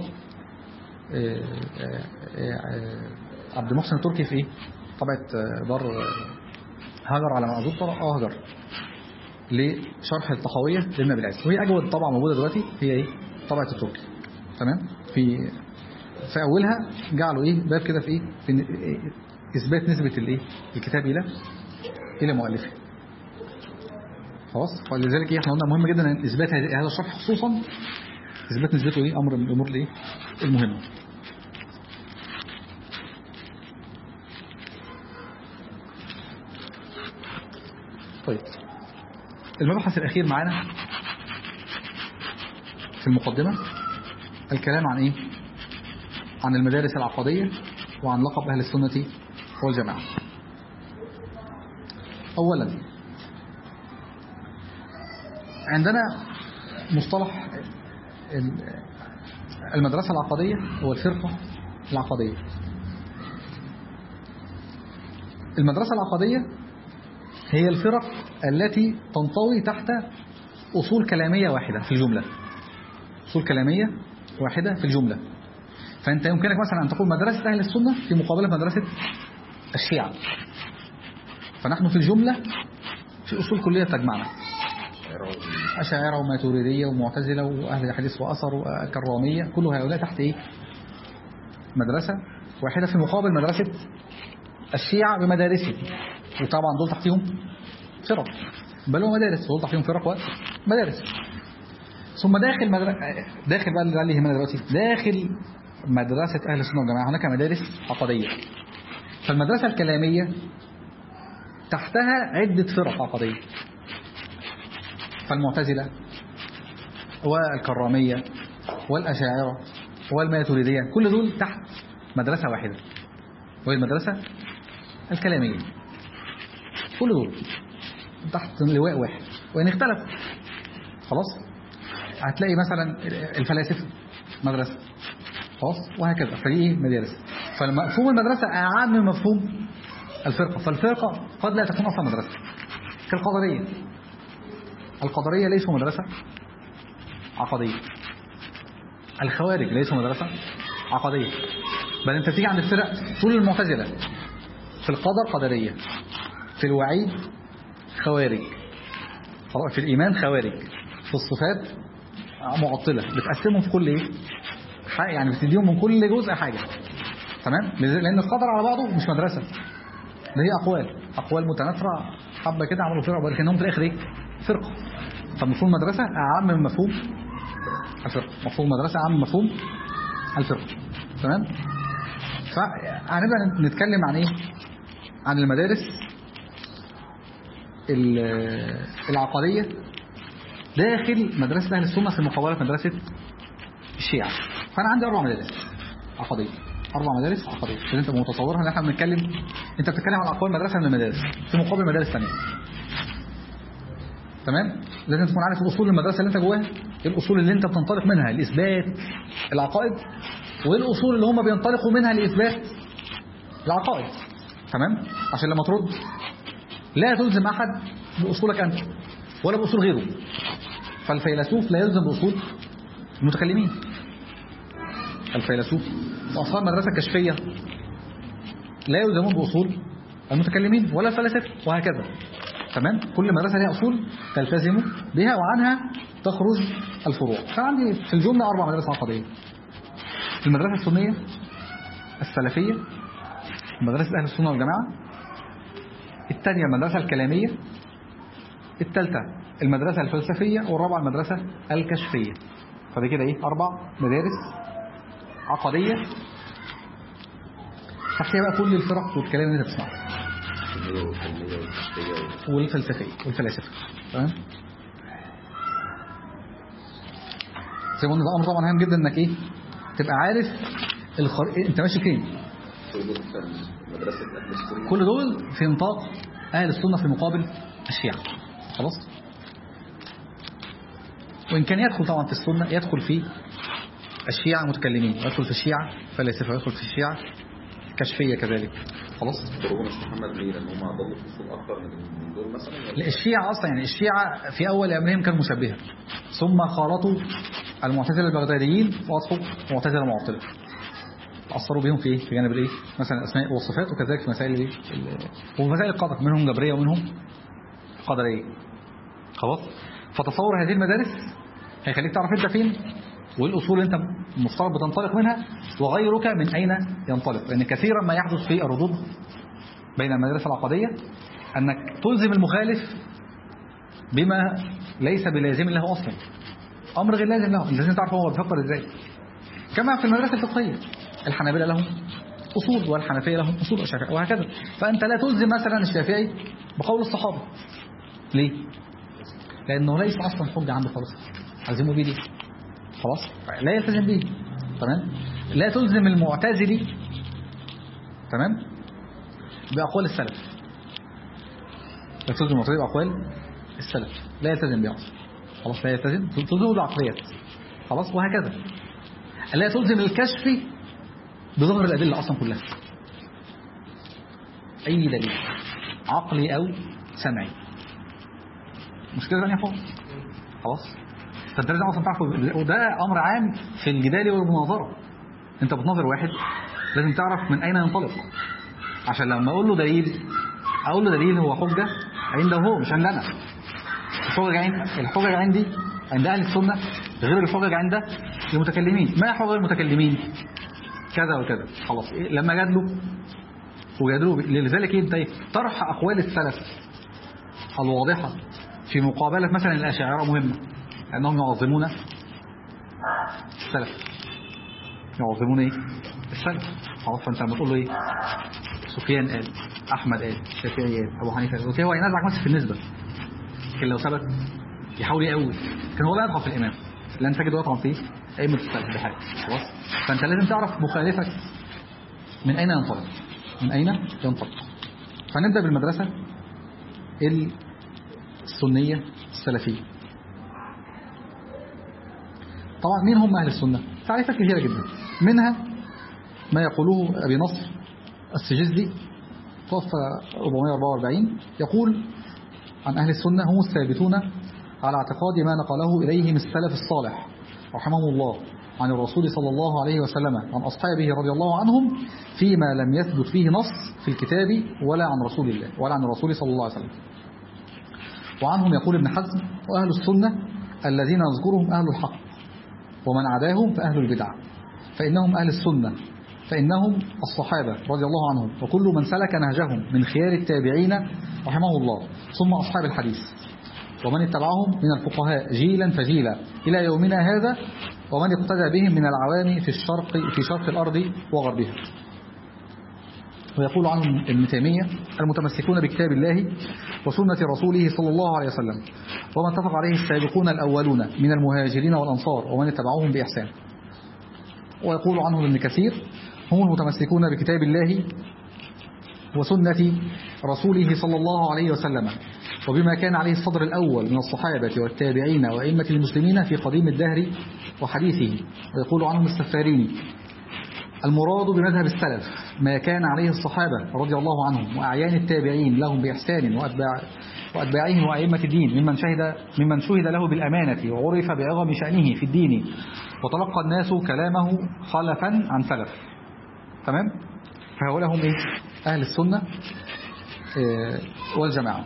عبد المحسن التركي في طبعة دار هاجر على ما أذكر هاجر لشرح الطحاوية لابن أبي العز، وهي أجود طبعة موجودة دلوقتي هي طبعة التركي. تمام. في أولها جعلوا باب كده في إثبات نسبة الكتاب إلى مؤلفه. خلاص. ولذلك احنا قلنا مهم جدا ان اثبات هذا الشرح خصوصا اثبات نسبته امر من الامور المهمه. طيب المبحث الاخير معانا في المقدمه الكلام عن عن المدارس العقديه وعن لقب اهل السنه والجماعه. اولا عندنا مصطلح المدرسة العقدية والفرقة العقدية. المدرسة العقدية هي الفرق التي تنطوي تحت أصول كلامية واحدة في الجملة، أصول كلامية واحدة في الجملة. فأنت يمكنك مثلا أن تقول مدرسة أهل السنة في مقابلة مدرسة الشيعة، فنحن في الجملة في أصول كلية تجمعنا، أشاعرة وماتريدية ومعتزلة وأهل الحديث وأثر وكرامية، كل هؤلاء تحت مدرسة واحدة في مقابل مدرسة الشيعة بمدارسهم، وطبعا دول تحتهم فرق، بل هو مدارس، دول تحتهم فرق ومدارس. ثم داخل بقى اللي هنا دلوقتي داخل مدرسة أهل السنة والجماعة هناك مدارس عقدية. فالمدرسة الكلامية تحتها عدة فرق عقدية، فالمعتزلة والكرامية والأشاعرة والماتريدية كل دول تحت مدرسة واحدة وهي المدرسة الكلامية، كل دول تحت لواء واحد وإن اختلف. خلاص. هتلاقي مثلا الفلاسفة مدرسة، خلاص، وهكذا. فدي مدارس. فمفهوم المدرسة أعم من مفهوم الفرقة. فالفرقة قد لا تكون أصلا مدرسة، كالقدرية. القدرية ليسوا مدرسة عقدية، الخوارج ليسوا مدرسة عقدية، بل انت تيجي عند الفرق طول المعتزلة في القدر قدرية، في الوعيد خوارج، في الإيمان خوارج، في الصفات معطلة، بتقسمهم في كل يعني بتديهم من كل جزء حاجة. تمام. لأن القدر على بعضه مش مدرسة، ده هي أقوال متناثرة حبة كده عملوا فرقة، ولكنهم في الآخر فرقة. فمفهوم المدرسة أعم من مفهوم الفرقة، مفهوم المدرسة أعم من مفهوم الفرقة. تمام. فهنبدأ نتكلم عن عن المدارس العقدية داخل مدرسة أهل السنة في مقابلة مدرسة الشيعة. فأنا عندي 4 مدارس عقدية، 4 مدارس عقدية. عشان انت متصورها ان احنا بنتكلم، انت بتتكلم عن اقوال مدرسة من المدارس في مقابل مدارس ثانيه. تمام. لازم تكون عارف اصول المدرسة اللي انت جواها، ايه الاصول اللي انت بتنطلق منها لاثبات العقائد، وايه الاصول اللي هم بينطلقوا منها لاثبات العقائد. تمام. عشان لما ترد لا تلزم احد باصولك انت ولا باصول غيره. فالفيلسوف لا يلزم باصول المتكلمين، الفيلسوف، وأصحاب المدرسة الكشفية لا يلزمون بأصول المتكلمين ولا الفلاسفة، وهكذا. تمام. كل مدرسة لها أصول تلتزم بها وعنها تخرج الفروع. فعندي في الجملة 4 مدارس عقدية: المدرسة السنية، السلفية، مدرسة أهل السنة والجماعة، الثانية المدرسة الكلامية، الثالثة المدرسة الفلسفية، والرابعة المدرسة الكشفية. فده كده 4 مدارس عقدية تحتها بقى كل الفرق والكلام اللي انت بتسمعه، والفلسفية والفلاسفة. تمام. زي ما قلنا ده امر طبعا هام جدا انك تبقى عارف انت ماشي فين. كل دول في نطاق اهل السنة في مقابل الشيعة. خلاص. وان كان يدخل طبعا في السنة، يدخل في الشيعة متكلمين، يدخل في الشيعة فلاسفة، يدخل في الشيعة كشفية كذلك. خلاص. مش محمد ليه لان هم ضلوا في السوق اكتر من دول مثلا. لا، الشيعة اصلا يعني الشيعة في اول امرهم كانوا مشبهة، ثم خالطوا المعتزلة البغداديين واصبحوا معتزلة معطلة، اثروا بهم في في جانب مثلا الاسماء والصفات، وكذلك في مسائل وفي مسائل القدر، منهم جبرية ومنهم قدرية. خلاص. فتصور هذه المدارس هيخليك تعرف انت فين، والاصول انت مفترض بتنطلق منها، وغيرك من اين ينطلق. لان كثيرا ما يحدث في الردود بين المدارس العقدية انك تلزم المخالف بما ليس بلازم له اصلا، امر غير لازم له، لازم تعرف هو بيفكر ازاي. كما في المدرسة الفقهية، الحنابلة لهم اصول والحنفية لهم اصول والشافعية وهكذا. فانت لا تلزم مثلا الشافعي بقول الصحابة. ليه؟ لانه ليس اصلا حجة عنده خالص، عزمه بيه. خلاص. لا يلتزم به. تمام. لا تلزم المعتزلي تمام بأقوال السلف، لا تلزم المعتزلي بأقوال السلف، لا يلتزم بها أصلا. خلاص. لا يلتزم، تلزم بالعقليات. خلاص. وهكذا. لا تلزم الكشف بظهر الأدلة أصلا كلها، أي دليل عقلي أو سمعي، مشكلة ثانية خالص. خلاص. فانت لازم اصلا تعرف، وده امر عام في الجدال والمناظره. انت بتناظر واحد لازم تعرف من اين ينطلق، عشان لما اقول له دليل هو حجه عنده هو، مش عندنا. الحجه عندي عند اهل السنه غير الحجه عند المتكلمين. ما حجه المتكلمين؟ كذا وكذا. خلاص. لما جادلوا وجادلوا لذلك انت طرح اقوال السلف الواضحه في مقابله مثلا الاشاعره مهمه، لأنهم يعظمون السلف، يعظمون السلف. خلاص. فأنت لما تقول له سفيان قال، أحمد قال، الشافعي قال، أبو حنيفة قال، هو ينازعك مثلا في النسبة، لكن لو ثبت يحاول يقوي، لكن هو لا يضغط في الإمام، لأن تجد يطعن فيه أئمة السلف بحاجة. خلاص. فأنت لازم تعرف مخالفك من أين ينطلق. فنبدأ بالمدرسة السنية السلفية. طبعا مين هم أهل السنة؟ تعريفات كثيرة جدا، منها ما يقوله أبي نصر السجزي توفى 444، يقول عن أهل السنة: هم الثابتون على اعتقاد ما نقله إليهم السلف الصالح رحمهم الله عن الرسول صلى الله عليه وسلم عن أصحابه رضي الله عنهم، فيما لم يثبت فيه نص في الكتاب ولا عن رسول الله ولا عن الرسول صلى الله عليه وسلم. وعنهم يقول ابن حزم: وأهل السنة الذين يذكرهم أهل الحق، ومن عداهم فأهل البدع، فإنهم أهل السنة، فإنهم الصحابة رضي الله عنهم، وكل من سلك نهجهم من خيار التابعين رحمه الله، ثم أصحاب الحديث، ومن اتبعهم من الفقهاء جيلا فجيلا إلى يومنا هذا، ومن اقتدى بهم من العوام في شرق الأرض وغربها. ويقول عنهم ابن تيمية: المتمسكون بكتاب الله وسنة رسوله صلى الله عليه وسلم، وما اتفق عليه السابقون الأولون من المهاجرين والأنصار ومن اتبعوهم بإحسان. ويقول عنهم ابن كثير: هم المتمسكون بكتاب الله وسنة رسوله صلى الله عليه وسلم، وبما كان عليه الصدر الأول من الصحابة والتابعين وأئمة المسلمين في قديم الدهر وحديثه. ويقول عنهم السفاريني: المراد بمذهب السلف ما كان عليه الصحابة رضي الله عنهم وأعيان التابعين لهم بإحسان وأتباعهم وأئمة الدين ممن شهد له بالأمانة وعرف بعظم شأنه في الدين وتلقى الناس كلامه خلفا عن سلف. تمام؟ فهؤلاء هم أهل السنة والجماعة.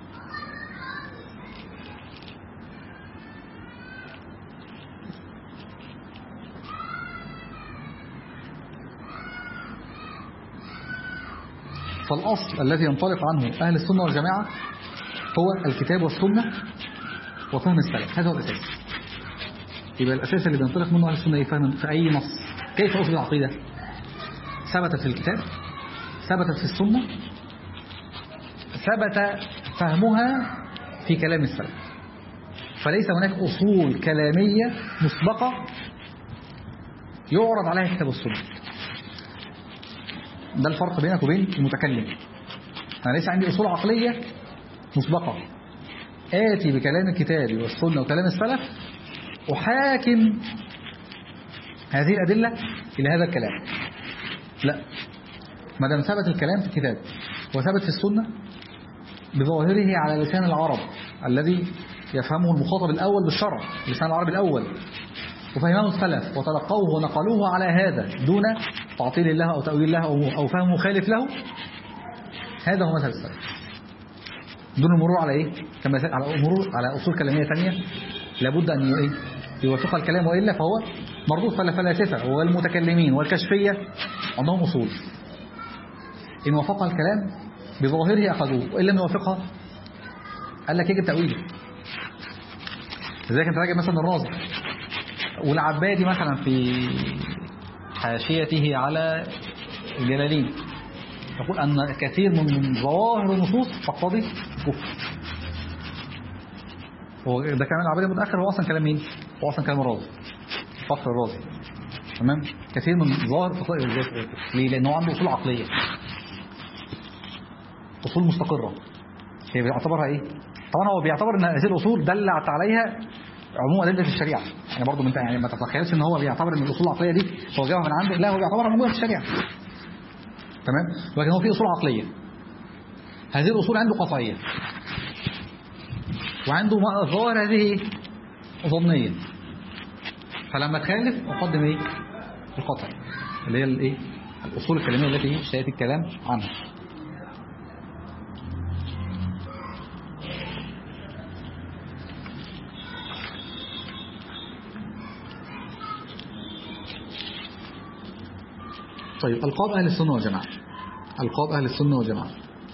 فالأصل الذي ينطلق عنه أهل السنة والجماعة هو الكتاب والسنة وفهم السلف. هذا هو الأساس. يبقى الأساس اللي بينطلق منه أهل السنة فهم في أي نص. كيف أصل العقيدة؟ ثبتت في الكتاب، ثبتت في السنة، ثبت فهمها في كلام السلف. فليس هناك أصول كلامية مسبقة يعرض عليها الكتاب والسنة. ده الفرق بينك وبين المتكلم. أنا ليس عندي أصول عقلية مسبقة آتي بكلام الكتاب والسنة وكلام السلف أحاكم هذه الأدلة إلى هذا الكلام. لا، ما دام ثبت الكلام في الكتاب وثبت في السنة بظاهره على لسان العرب الذي يفهمه المخاطب الأول بالشرع، لسان العرب الأول، وفهمه السلف وتلقوه ونقلوه على هذا دون تعطيل الله أو تأويل له أو فهم مخالف له، هذا هو مذهب السلف. دون المرور على كما على مرور على أصول كلامية ثانية لابد أن يوافق الكلام، وإلا فهو مردود. فالفلاسفة والمتكلمين والكشفية عندهم أصول، إن وافق الكلام بظاهره أخذوه، وإن لم يوافقها قال لك يجب تأويله. إذا كنت راجع مثلا الرازي والعبادي مثلا في حاشيته على الجلالين يقول أن كثير من ظواهر النصوص تقتضي كفر. ده كلام العبادي متأخر، هو أصلا كلام مين؟ هو أصلا كلام الرازي، فخر الرازي. تمام؟ كثير من ظواهر تقتضي كفر. ليه؟ لأنه عنده أصول عقلية، أصول مستقرة. هي بيعتبرها طبعا هو بيعتبر أن هذه الأصول دلت عليها عموم أدلة الشريعة. يعني برضه يعني ما تتخيلش ان هو بيعتبر ان الأصول العقلية دي هو جابها من عنده، لا، هو بيعتبرها موجودة في الشريعة. تمام؟ لكن هو في أصول عقلية، هذه الأصول عنده قطعية، وعنده ظواهر هذه ظنية، فلما تخالف أقدم القطع اللي هي الأصول الكلامية التي سيأتي الكلام عنها. طيب، ألقاب أهل السنة والجماعة. ألقاب أهل السنة والجماعة،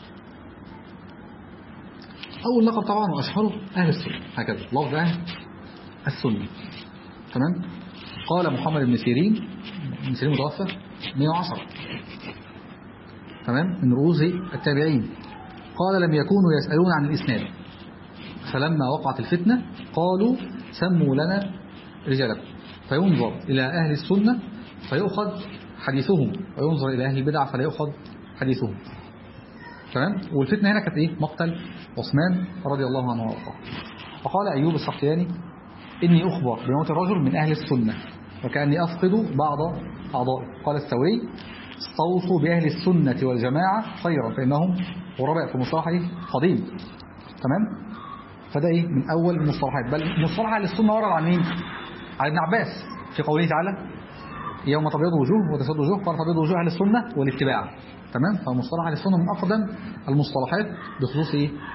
أول لقب طبعا وأشهره أهل السنة، هكذا لفظ أهل السنة. تمام؟ قال محمد بن سيرين متوفى 110، تمام، من رؤوس التابعين، قال لم يكونوا يسألون عن الإسناد، فلما وقعت الفتنة قالوا سموا لنا رجالكم، فينظر إلى أهل السنة فيؤخذ حديثهم، وينظر إلى أهل البدع فلا يؤخذ حديثهم. تمام؟ والفتنة هنا كانت مقتل عثمان رضي الله عنه وارضاه. وقال أيوب السختياني إني أخبر بموت الرجل من أهل السنة وكأني أفقد بعض أعضائه. قال الثوري استوصوا بأهل السنة والجماعة خيرا فإنهم غرباء، في مصطلحه قديم. تمام؟ فده من أول المصطلحات. بل مصطلح أهل السنة ورد عن مين؟ عن ابن عباس في قوله تعالى يوم تبيض وجوه وتسود وجوه، قال تبيض وجوه أهل السنة والاتباع. تمام؟ فمصطلح أهل السنة من أقدم المصطلحات بخصوص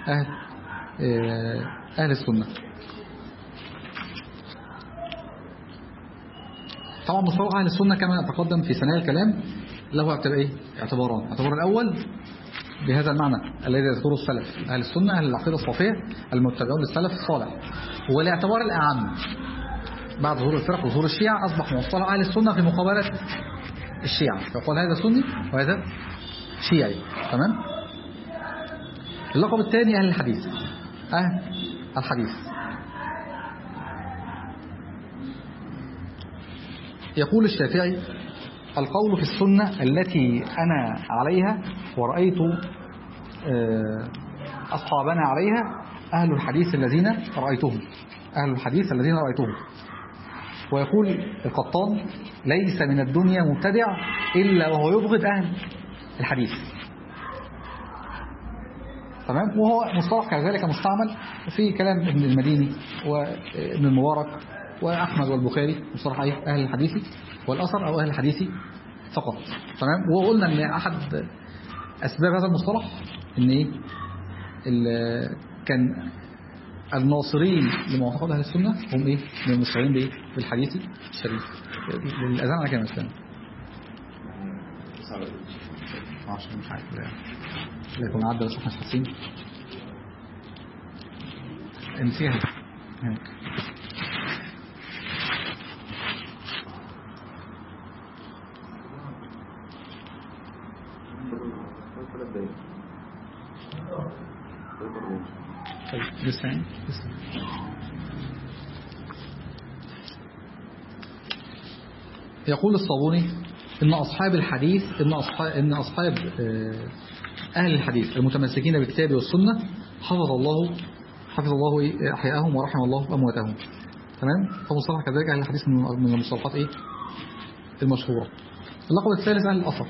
أهل السنة. طبعا مصطلح أهل السنة كما تقدم في ثنايا الكلام له اعتباران. الاعتبار الأول بهذا المعنى الذي يذكره السلف، أهل السنة أهل العقيدة الصافية المتبعون للسلف الصالح. والاعتبار الأعم بعد ظهور الفرق وظهور الشيعة أصبح مصطلح أهل السنة في مقابلة الشيعة، فيقول هذا سني وهذا شيعي. تمام؟ اللقب الثاني أهل الحديث. أهل الحديث يقول الشافعي القول في السنة التي أنا عليها ورأيت أصحابنا عليها أهل الحديث الذين رأيتهم، أهل الحديث الذين رأيتهم. ويقول القطان ليس من الدنيا مبتدع إلا وهو يبغض أهل الحديث. تمام؟ وهو مصطلح كذلك مستعمل في كلام ابن المديني وابن المبارك وأحمد والبخاري بصراحة أهل الحديث والأثر أو أهل الحديث فقط. تمام. وقلنا أن أحد أسباب هذا المصطلح أن كان الناصرين لمعتقد أهل السنة هم من المشتغلين بالحديث الشريف. الأذان على كام أسلام؟ عشان مش عارف لا يكون عدى بس احنا حاسين انسيها هيك. طيب لسه يقول الصابوني إن أصحاب الحديث إن أصحاب أهل الحديث المتمسكين بالكتاب والسنة حفظ الله أحياءهم ورحم الله أمواتهم. تمام. فمصطلح كذلك أهل الحديث من المصطلحات المشهورة. اللقب الثالث أهل الأثر.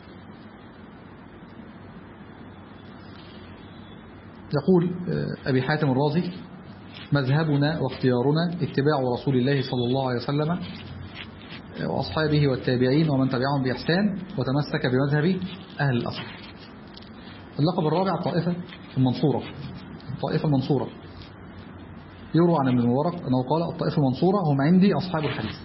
يقول أبي حاتم الرازي مذهبنا واختيارنا اتباع رسول الله صلى الله عليه وسلم وأصحابه والتابعين ومن تبعهم بإحسان وتمسك بمذهب أهل الأثر. اللقب الرابع الطائفة المنصورة. يروى عن ابن المبارك أنه قال الطائفة المنصورة هم عندي أصحاب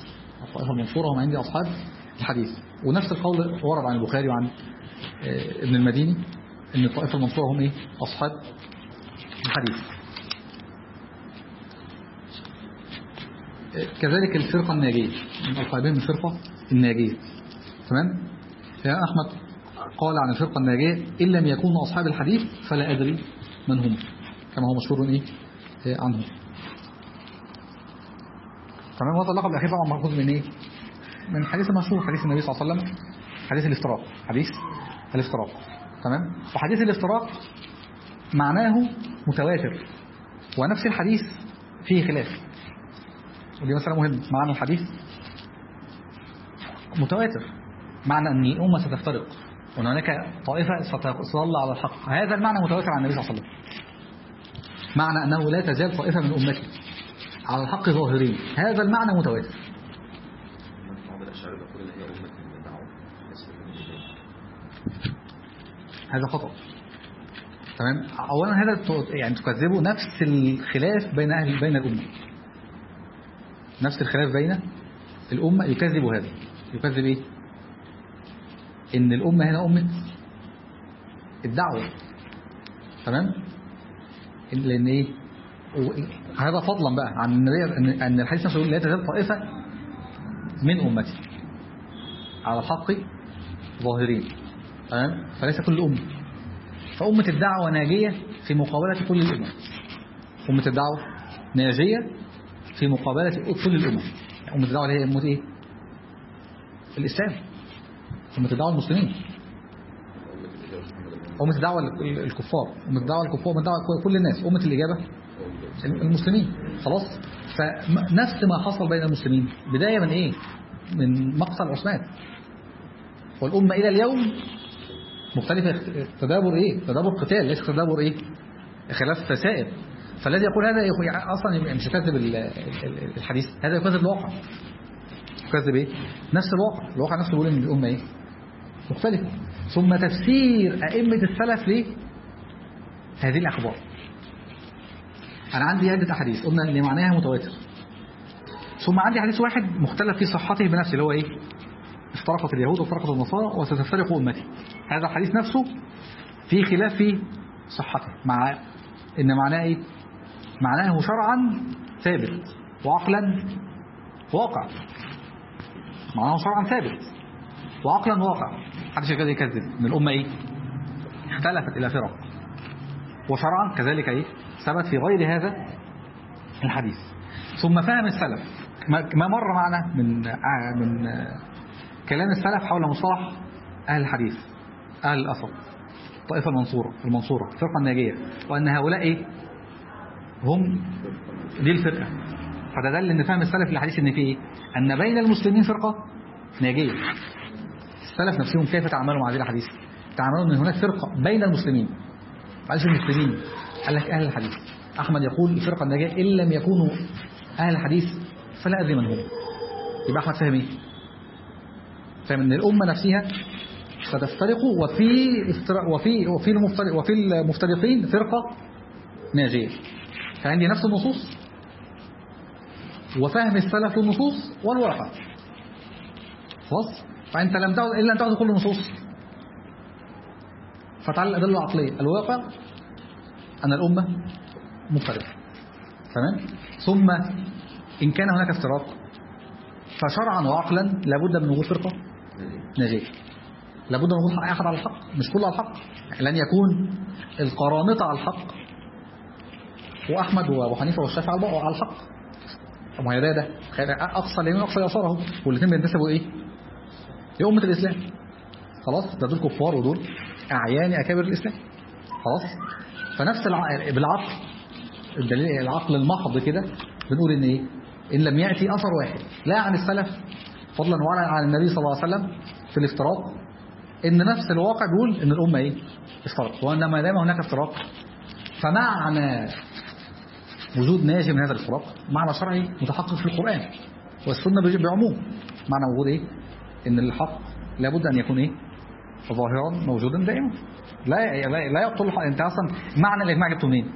الحديث. ونفس القول ورد عن البخاري وعن ابن المديني أن الطائفة المنصورة هم أصحاب الحديث. كذلك الفرقة الناجية من ألقابهم الفرقة الناجية. تمام. يعني أحمد قال عن الفرقة الناجية إن لم يكونوا أصحاب الحديث فلا أدري من هم، كما هو مشهور عنهم. تمام. وهذا اللقب الأخير طبعا مأخوذ من من حديث المشهور حديث النبي صلى الله عليه وسلم حديث الافتراق. تمام. وحديث الافتراق معناه متواتر، ونفس الحديث فيه خلاف. ودي مسألة مهمة. معنى الحديث متواتر، معنى أن الأمة ستفترق وأن هناك طائفة ستظل على الحق. هذا المعنى متواتر عن النبي صلى الله عليه وسلم. معنى أنه لا تزال طائفة من أمتي على الحق ظاهرين، هذا المعنى متواتر. هذا خطأ. تمام. أولا هذا يعني تكذبه نفس الخلاف بين الأمة. نفس الخلاف بين الأمة يكذب هذا. يكذب إن الأمة هنا أمة الدعوة. تمام. لأن هذا فضلا بقى عن النبي أن الحديث نفسه يقول لا تزال طائفة من أمتي على الحق ظاهرين. تمام. فليس كل أمة. فأمة الدعوة ناجية في مقابلة كل الأمة. أمة الدعوة ناجية في مقابلة كل الأمة. أمة الدعوة هي أمة الإسلام. أمة الدعوة المسلمين. أمة الدعوة الكفار. أمة الدعوة كل الناس. أمة الإجابة المسلمين. خلاص. فنفس ما حصل بين المسلمين بداية من من مقتل عثمان، والأمة إلى اليوم مختلفة. تدابر قتال، ليس تدابر خلاف سائر. فالذي يقول هذا أصلا مش يكذب الحديث، هذا يكذب الواقع. يكذب نفس الواقع نفسه يقول إن الأمة مختلفة. ثم تفسير أئمة السلف هذه الأخبار. أنا عندي عدة أحاديث قلنا اللي معناها متواتر، ثم عندي حديث واحد مختلف في صحته بنفسه اللي هو افترقت اليهود وافترقت النصارى وستفترق أمتي. هذا الحديث نفسه فيه خلاف في صحته، مع إن معناه معناه شرعا ثابت وعقلا واقع. معناه شرعا ثابت وعقلا واقع. حدش يكذب من الأمة اختلفت إلى فرق، وشرعا كذلك ثبت في غير هذا الحديث. ثم فهم السلف ما مر معنا من كلام السلف حول مصطلح أهل الحديث، أهل الأثر، الطائفة المنصورة، الفرقة الناجية، وأن هؤلاء هم دي الفرقة. فدل أن فهم السلف للحديث أن فيه أن بين المسلمين فرقة ناجية. السلف نفسهم كيف تعاملوا مع هذه الحديث؟ تعاملوا أن هناك فرقة بين المسلمين. معلش المسلمين قال لك أهل الحديث. أحمد يقول الفرقة الناجية إن لم يكونوا أهل الحديث فلا أدري من هم. يبقى أحمد فاهم إيه؟ فاهم إن الأمة نفسها ستفترق وفي المفترقين فرقة ناجية. فعندي نفس النصوص وفهم السلف للنصوص والواقع. خلاص؟ فأنت لم تعد إلا أن تأخذ كل النصوص فتعال الأدلة العقلية. الواقع أن الأمة مفترقة، تمام؟ ثم إن كان هناك افتراق فشرعا وعقلا لابد من وجود فرقة ناجية، لابد من وجود أحد على الحق، مش كله على الحق. لن يكون القرامطة على الحق وأحمد وأبو حنيفة والشافعي على الحق. طب ما هي ده أقصى اليمين وأقصى يساره، والاثنين بينتسبوا إيه؟ لأمة الإسلام. خلاص؟ ده دول كفار ودول أعيان أكابر الإسلام. خلاص؟ فنفس بالعقل، الدليل العقل المحض كده بنقول إن إيه؟ إن لم يأتي أثر واحد لا عن السلف فضلا ولا عن النبي صلى الله عليه وسلم في الافتراق، إن نفس الواقع بيقول إن الأمة إيه؟ افترق. وأن ما دام هناك افتراق فمعنى وجود ناجي من هذا الافتراق معنى شرعي متحقق في القرآن والسنة بعموم. معنى وجود إيه؟ إن الحق لابد أن يكون إيه؟ ظاهرا موجودا دائما، لا يبطل الحق. أنت أصلا معنى الإجماع جبته منين؟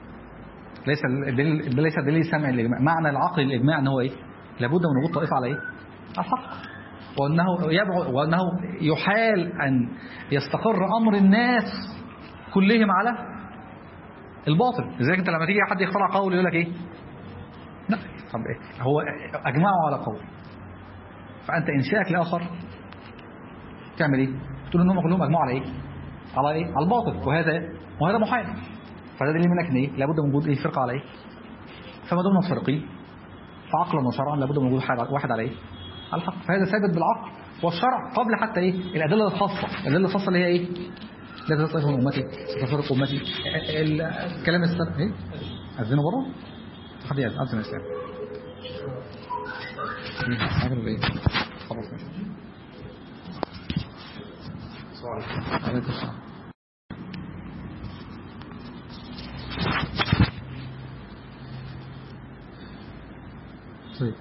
ليس دليل سمع الإجماع. معنى العقل الإجماع أنه إيه؟ لابد من وجود طائفة على إيه؟ الحق، وأنه يحال أن يستقر أمر الناس كلهم على الباطل. لذلك أنت لما تيجي حد يخترع قول يقول لك إيه؟ لا، طب إيه؟ هو أجمعوا على قول، فأنت إنشاءك لآخر تعمل إيه؟ تقول إنهم كلهم أجمعوا على إيه؟ على الباطل، وهذا محال. فده دليل منك إن إيه؟ لابد من وجود إيه؟ فرقة على إيه؟ فما دمنا متفرقين فعقلا وشرعا لابد من وجود واحد على إيه؟ على الحق. فهذا ثابت بالعقل والشرع قبل حتى إيه؟ الأدلة الخاصة. الأدلة الخاصة اللي هي إيه؟ لا تطائف من أمتي ستفرق أمتي. الكلام السلف إيه؟ أذنوا بره؟ حد يأذن أذن الإسلام. عملوا إيه؟ خلاص ماشي. عليكم السلام. طيب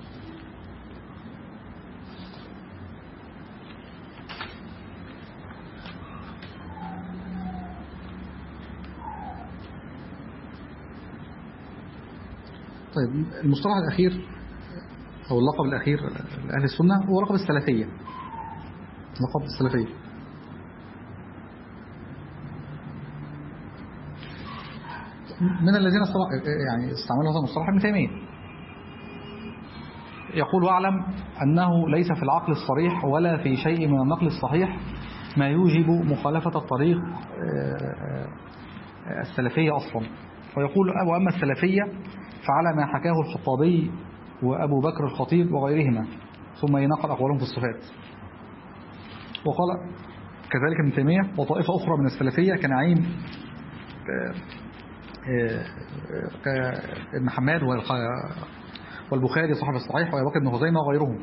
المصطلح الأخير أو اللقب الأخير لأهل السنة هو لقب السلفية. لقب السلفية من الذين استعملوا هذا المصطلح ابن تيمية. يقول: واعلم أنه ليس في العقل الصريح ولا في شيء من النقل الصحيح ما يوجب مخالفة الطريق السلفية أصلا. ويقول: وأما السلفية فعلى ما حكاه الخطابي وأبو بكر الخطيب وغيرهما، ثم ينقل أقوالهم في الصفات. وقال كذلك ابن تيمية: وطائفة أخرى من السلفية كنعيم ابن حماد والبخاري صاحب الصحيح وأبو بكر بن خزيمة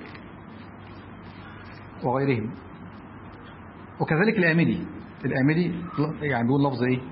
وغيرهم. وكذلك الآمدي يعني بيقول لفظ إيه؟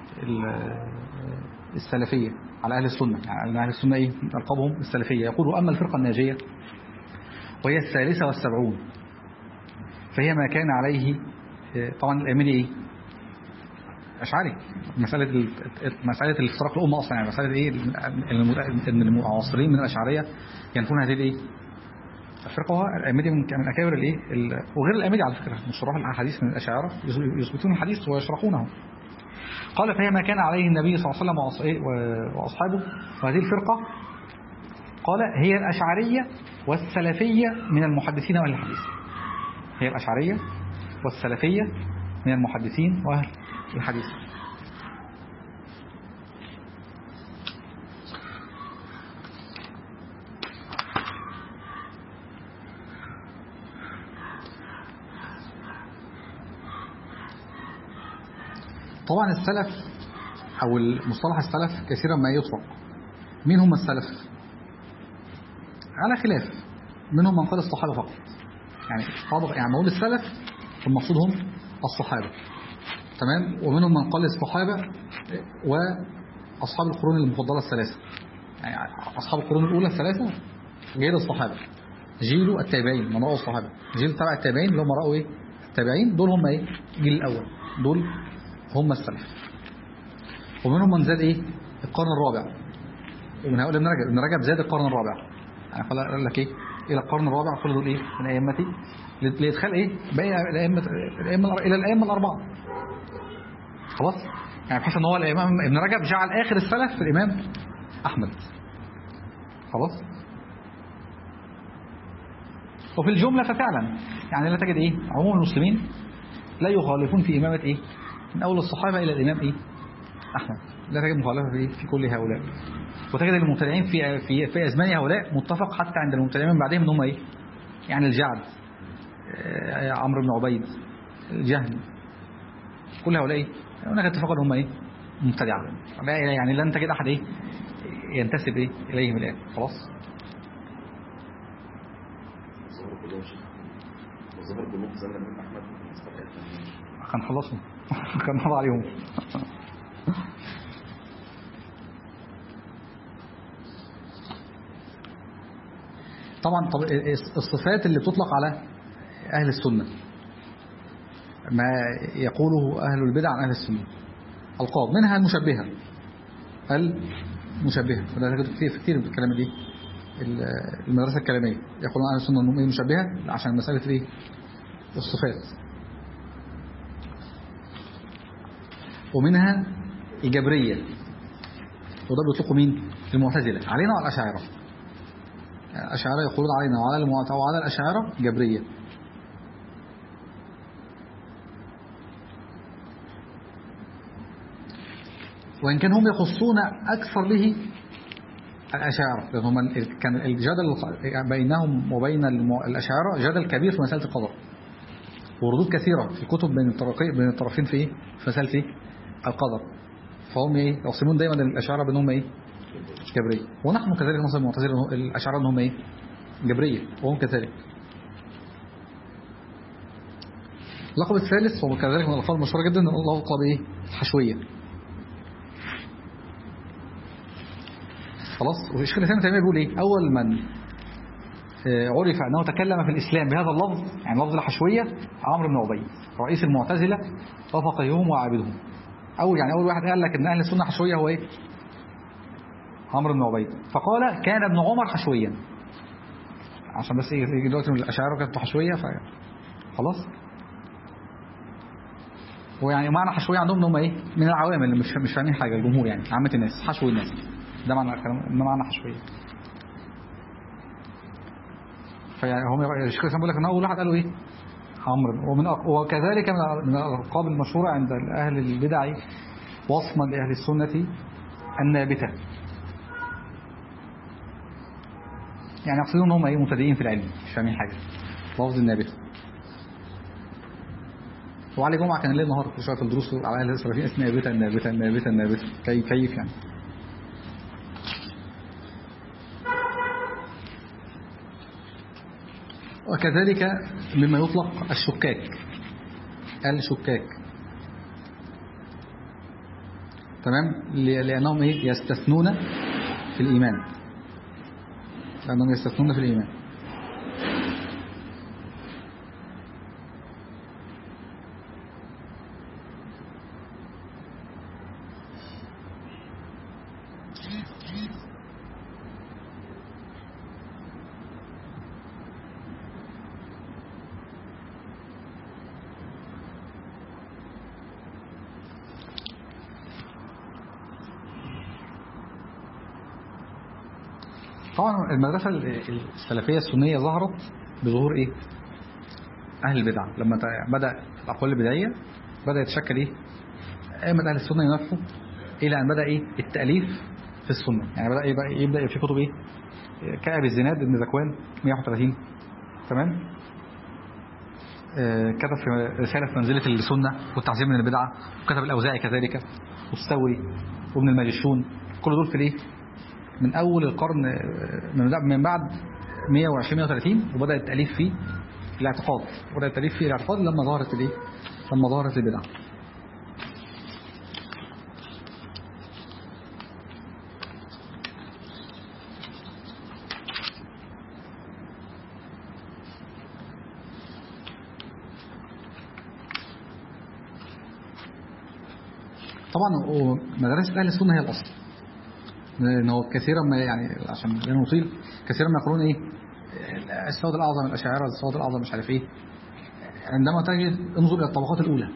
السلفية على أهل السنة، يعني أهل السنة إيه؟ ألقابهم السلفية. يقول: أما الفرقة الناجية وهي 73 فهي ما كان عليه. طبعا الآمدي إيه؟ أشعري. مسألة الافتراق الأمة أصلا، يعني مسألة إيه؟ إن المعاصرين من الأشعرية ينفون هذه الإيه؟ الفرقة. الآمدي من أكابر الإيه؟ وغير الآمدي على فكرة من شراح الحديث من الأشاعرة يثبتون الحديث ويشرحونه. قال: فهي ما كان عليه النبي صلى الله عليه وسلم وأصحابه. وهذه الفرقة قال هي الأشعرية والسلفية من المحدثين وأهل الحديث. هي الأشعرية والسلفية من المحدثين وأهل الحديث. طبعا السلف أو المصطلح السلف كثيرا ما يطلق. مين هم السلف؟ على خلاف. منهم من قال الصحابة فقط، يعني نقول السلف المقصود هم الصحابة، تمام. ومنهم من قال الصحابة وأصحاب القرون المفضلة الثلاثة، يعني أصحاب القرون الأولى الثلاثة جيل الصحابة، جيل التابعين من رأوا الصحابة، جيل تبع التابعين اللي هم رأوا ايه التابعين، دول هم ايه الجيل الأول، دول هم السلف. ومنهم من زاد ايه القرن الرابع، ومن هؤلاء ابن رجب زاد القرن الرابع، يعني قال لك ايه الى القرن الرابع كل دول ايه من ائمتي، ليدخل ايه باقي الائمه الى الائمه الاربعه. خلاص، يعني بحيث ان هو الامام ابن رجب جعل اخر السلف في الامام احمد. خلاص. وفي الجمله ففعلا يعني لا تجد ايه عموم المسلمين لا يخالفون في امامه ايه من اول الصحابه الى الامام ايه احمد، لا تجد مخالفه في كل هؤلاء. وتجد المبتدعين في ازمان هؤلاء متفق حتى عند المبتدعين من بعدهم ان هم ايه يعني الجعد، عمرو بن عبيد، الجهل، كل هؤلاء هناك اتفاق ان هم ايه مبتدعه، يعني لن تجد احد ايه ينتسب ايه اليهم الان. خلاص. وظهر كلهم في زمن احمد هنخلصهم كان نضع عليهم. طبعا الصفات اللي بتطلق على أهل السنة، ما يقوله أهل البدع عن أهل السنة ألقاب، منها المشبهة، وده تجد كتير بالكلام دي المدرسة الكلامية يقولون أهل السنة أنهم مشبهة عشان مسألة ايه الصفات. ومنها الجبرية، وده بيطلقوا مين المعتزلة علينا وعلى الأشاعرة. الأشاعرة يقولون علينا وعلى الأشاعرة جبرية. وإن كان هم يخصون أكثر به الأشاعرة، لأن هم كان الجدل بينهم وبين الأشاعرة جدل كبير في مسألة القدر، وردود كثيرة في الكتب بين الطرفين في إيه؟ في مسألة إيه؟ القدر. فهم إيه يقسمون دايما الأشاعرة بأنهم إيه جبرية، ونحن كذلك نصل المعتزلة الأشاعرة أنهم إيه جبرية، وهم كذلك. اللقب الثالث وكذلك من الألقاب المشهورة جدا الله لقب إيه الحشوية. خلاص. والشيخ الإسلام تيمية بيقول إيه أول من عرف أنه تكلم في الإسلام بهذا اللفظ يعني لفظ الحشوية عمرو بن عبيد رئيس المعتزلة وفقيهم وعابدهم. أول واحد قال لك إن أهل السنة حشوية هو إيه عمرو بن عبيد، فقال كان ابن عمر حشويا، عشان بس إيه دلوقتي من الأشاعرة كانت حشوية خلاص. ويعني معنى حشوية عندهم إنهم إيه من العوام اللي مش فاهمين حاجة، الجمهور يعني عامة الناس حشو الناس، ده معنى حشوية. فيعني هم الشيخ الإسلام بيقول لك ان اول واحد قالوا ايه عمرو. وكذلك من الالقاب المشهوره عند اهل البدع وصما لاهل السنه النابته، يعني يقصدون ان هم ايه مبتدئين في العلم مش فاهمين حاجه، لفظ النابته. وعلي جمعه كان ليل نهار كل شويه في الدروس على اهل السلفيين اسم النابته كيف يعني. وكذلك مما يطلق الشكاك تمام، لأنهم إيه يستثنون في الإيمان، طبعا المدرسة السلفية السنية ظهرت بظهور ايه اهل البدع، لما بدأ الاقوال البدعية بدأ يتشكل ايه أئمة اهل السنة ينافحوا، الى ان بدأ ايه التأليف في السنة، يعني بدأ يبدأ في كتب ايه كأبي الزناد ابن ذكوان 131 تمام، كتب في رسالة في منزلة السنة والتعزير من البدعة، وكتب الأوزاعي كذلك والثوري وابن الماجشون، كل دول في الايه من أول القرن من بعد 120-130، وبدأ التأليف في الاعتقاد، لما ظهرت البدع. طبعا مدرسة أهل السنة هي الأصل، لأن هو كثيرا ما يعني عشان لا نطيل كثيرا ما يقولون إيه السواد الأعظم الأشاعرة، السواد الأعظم مش عارف إيه. عندما تجد انظر إلى الطبقات الأولى.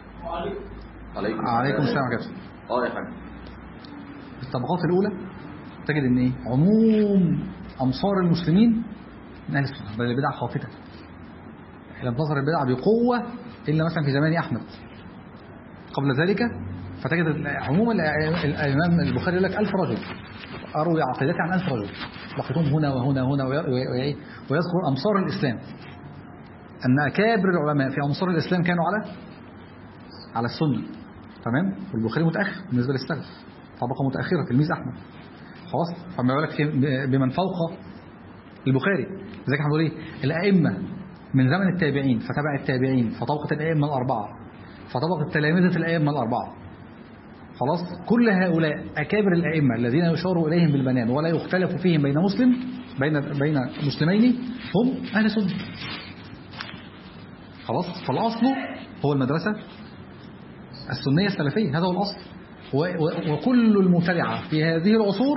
عليكم السلام عليكم. يا حاج. الطبقات الأولى تجد إن إيه عموم أمصار المسلمين من أهل السنة، بل البدع خافتة، لم تظهر البدع بقوة إلا مثلا في زمان أحمد. قبل ذلك فتجد عموما الإمام البخاري يقول لك 1000 رجل أروي عقيدتي عن 1000 رجل، لقيتهم هنا وهنا وهنا، ويذكر أمصار الإسلام أن أكابر العلماء في أمصار الإسلام كانوا على السنة. تمام. والبخاري متأخر بالنسبة للسلف، طبقة متأخرة، تلميذ أحمد خلاص. فما يقول لك بمن فوق البخاري، زي احنا بنقول ايه الأئمة من زمن التابعين فتبع التابعين فطبقة الأئمة الأربعة فطبقة تلامذة الأئمة الأربعة خلاص. كل هؤلاء أكابر الأئمة الذين يشار إليهم بالبنان ولا يختلف فيهم بين مسلمين هم أهل السنة خلاص. فالأصل هو المدرسة السنية السلفية، هذا هو الأصل. وكل المبتدعة في هذه العصور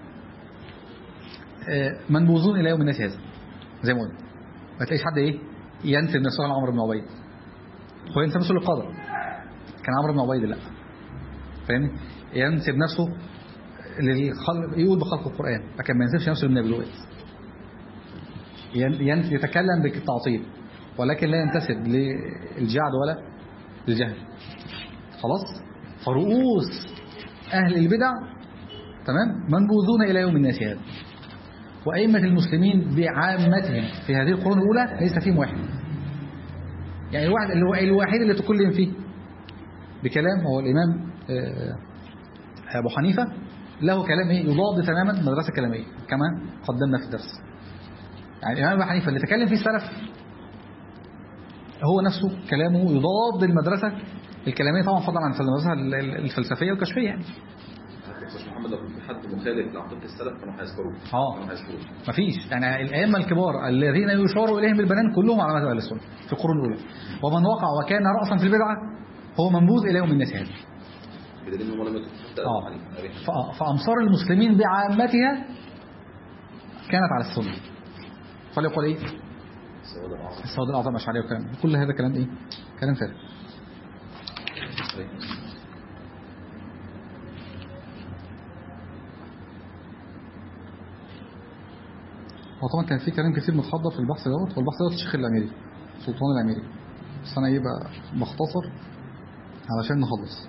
منبوذون إلى يوم الناس هذا. زي ما قلنا ما تلاقيش حد ايه ينسب نفسه لعمرو بن عبيد، هو ينسب نفسه للقدر، كان عمرو بن عبيد لا فاهمني، ينسب نفسه يقول بخلق القرآن لكن ما ينسبش نفسه للنبوات، يتكلم بالتعطيل ولكن لا ينتسب للجعد ولا للجهل خلاص. فرؤوس أهل البدع تمام منبوذون إلى يوم الناس هذا. وأئمة المسلمين بعامتهم في هذه القرون الأولى ليس فيهم واحد، يعني الواحد اللي تكلم فيه بكلام هو الإمام أبو حنيفة، له كلام يضاد تماما المدرسة الكلامية كما قدمنا في الدرس. يعني الإمام أبو حنيفة اللي تكلم فيه السلف هو نفسه كلامه يضاد المدرسة الكلامية، طبعا فضلا عن المدرسة الفلسفية والكشفية. يعني محمد لو في حد مخالف لعقيدة السلف كانوا هيذكروه. مفيش، يعني الأئمة الكبار الذين يشار إليهم بالبنان كلهم على مذهب أهل السنة في القرون الأولى، ومن وقع وكان رأسا في البدعة هو منبوذ إلى يوم الناس هذا. فأمصار المسلمين بعامتها كانت على السنة، فليقول ايه السواد الأعظم أشعري وكلام كل هذا كلام ايه كلام فارغ. وطبعا كان في كلام كثير متحضر في البحث دوت، والبحث دوت الشيخ الأميري سلطان الأميري، بس أنا يبقى بختصر علشان نخلص.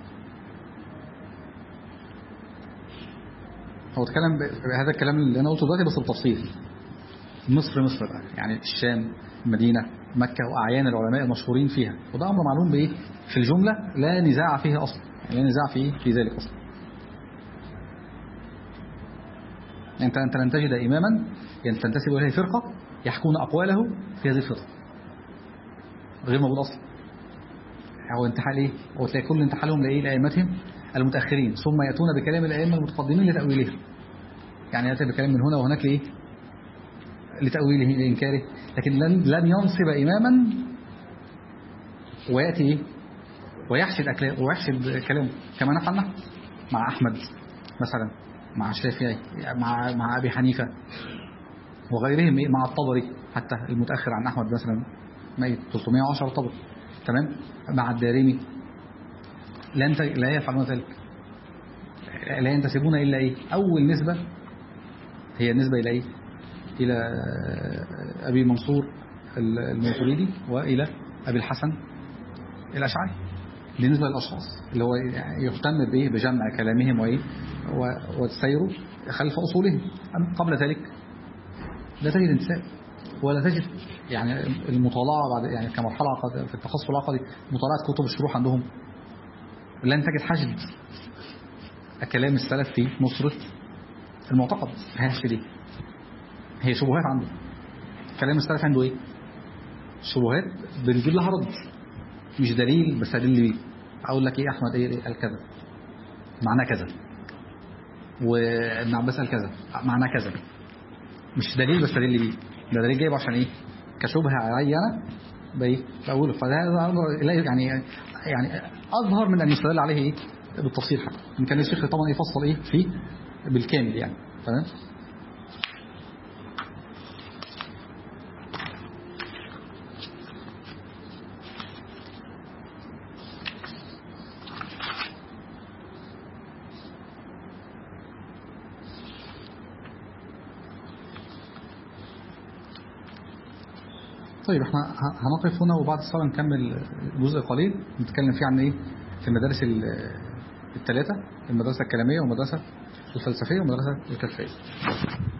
هو اتكلم هذا الكلام اللي أنا قلته دلوقتي بس بالتفصيل. مصر بقى يعني الشام، المدينة، مكة، وأعيان العلماء المشهورين فيها، وده أمر معلوم بإيه في الجملة لا نزاع فيه أصلا، لا نزاع فيه في ذلك أصلا. أنت لن تجد إماما تنتسب إليه فرقة يحكون أقواله في هذه الفرقة، غير موجود أصلا. هو انتحال إيه؟ وتلاقي كل انتحالهم لأئمتهم المتأخرين، ثم يأتون بكلام الأئمة المتقدمين لتأويله. يعني يأتي بكلام من هنا وهناك لإيه؟ لتأويله لإنكاره، لكن لن ينصب إماما ويأتي إيه؟ ويحشد كلامه كما نفعل نحن مع أحمد مثلا، مع الشافعي، مع أبي حنيفة وغيرهم، مع الطبري حتى المتأخر عن أحمد مثلا ميت 310 طبري تمام، مع الدارمي. لا يفعلون ذلك، لا ينتسبون إلا إيه؟ أول نسبة هي النسبة إلى إيه؟ إلى أبي منصور الماتريدي وإلى أبي الحسن الأشعري، بالنسبة للأشخاص اللي هو يهتم به بجمع كلامهم والسير خلف أصولهم. قبل ذلك لا تجد انتساب ولا تجد يعني المطالعة بعد يعني كمرحلة في التخصص العقدي، مطالعة كتب الشروح عندهم لن تجد حشد كلام السلف في نصرة المعتقد. هيحشد ايه؟ هي شبهات عنده. كلام السلف عنده ايه؟ شبهات بنجيب لها رد، مش دليل بس ادل بيه. اقول لك ايه احمد ايه قال كذا معناه كذا، وابن عباس قال كذا معناه كذا، مش دليل بس ادل بيه، ده دليل جايبه عشان ايه؟ كشبهه عليا انا بايه بقوله. فده يعني اظهر من ان يستدل عليه ايه بالتفصيل حتى، إن كان الشيخ طبعا يفصل إيه فيه بالكامل يعني. تمام. طيب احنا هنقف هنا، وبعد الصلاة نكمل جزء قليل نتكلم فيه عن ايه في المدارس الثلاثة، المدرسة الكلامية والمدرسة الفلسفية والمدرسة الكفائية.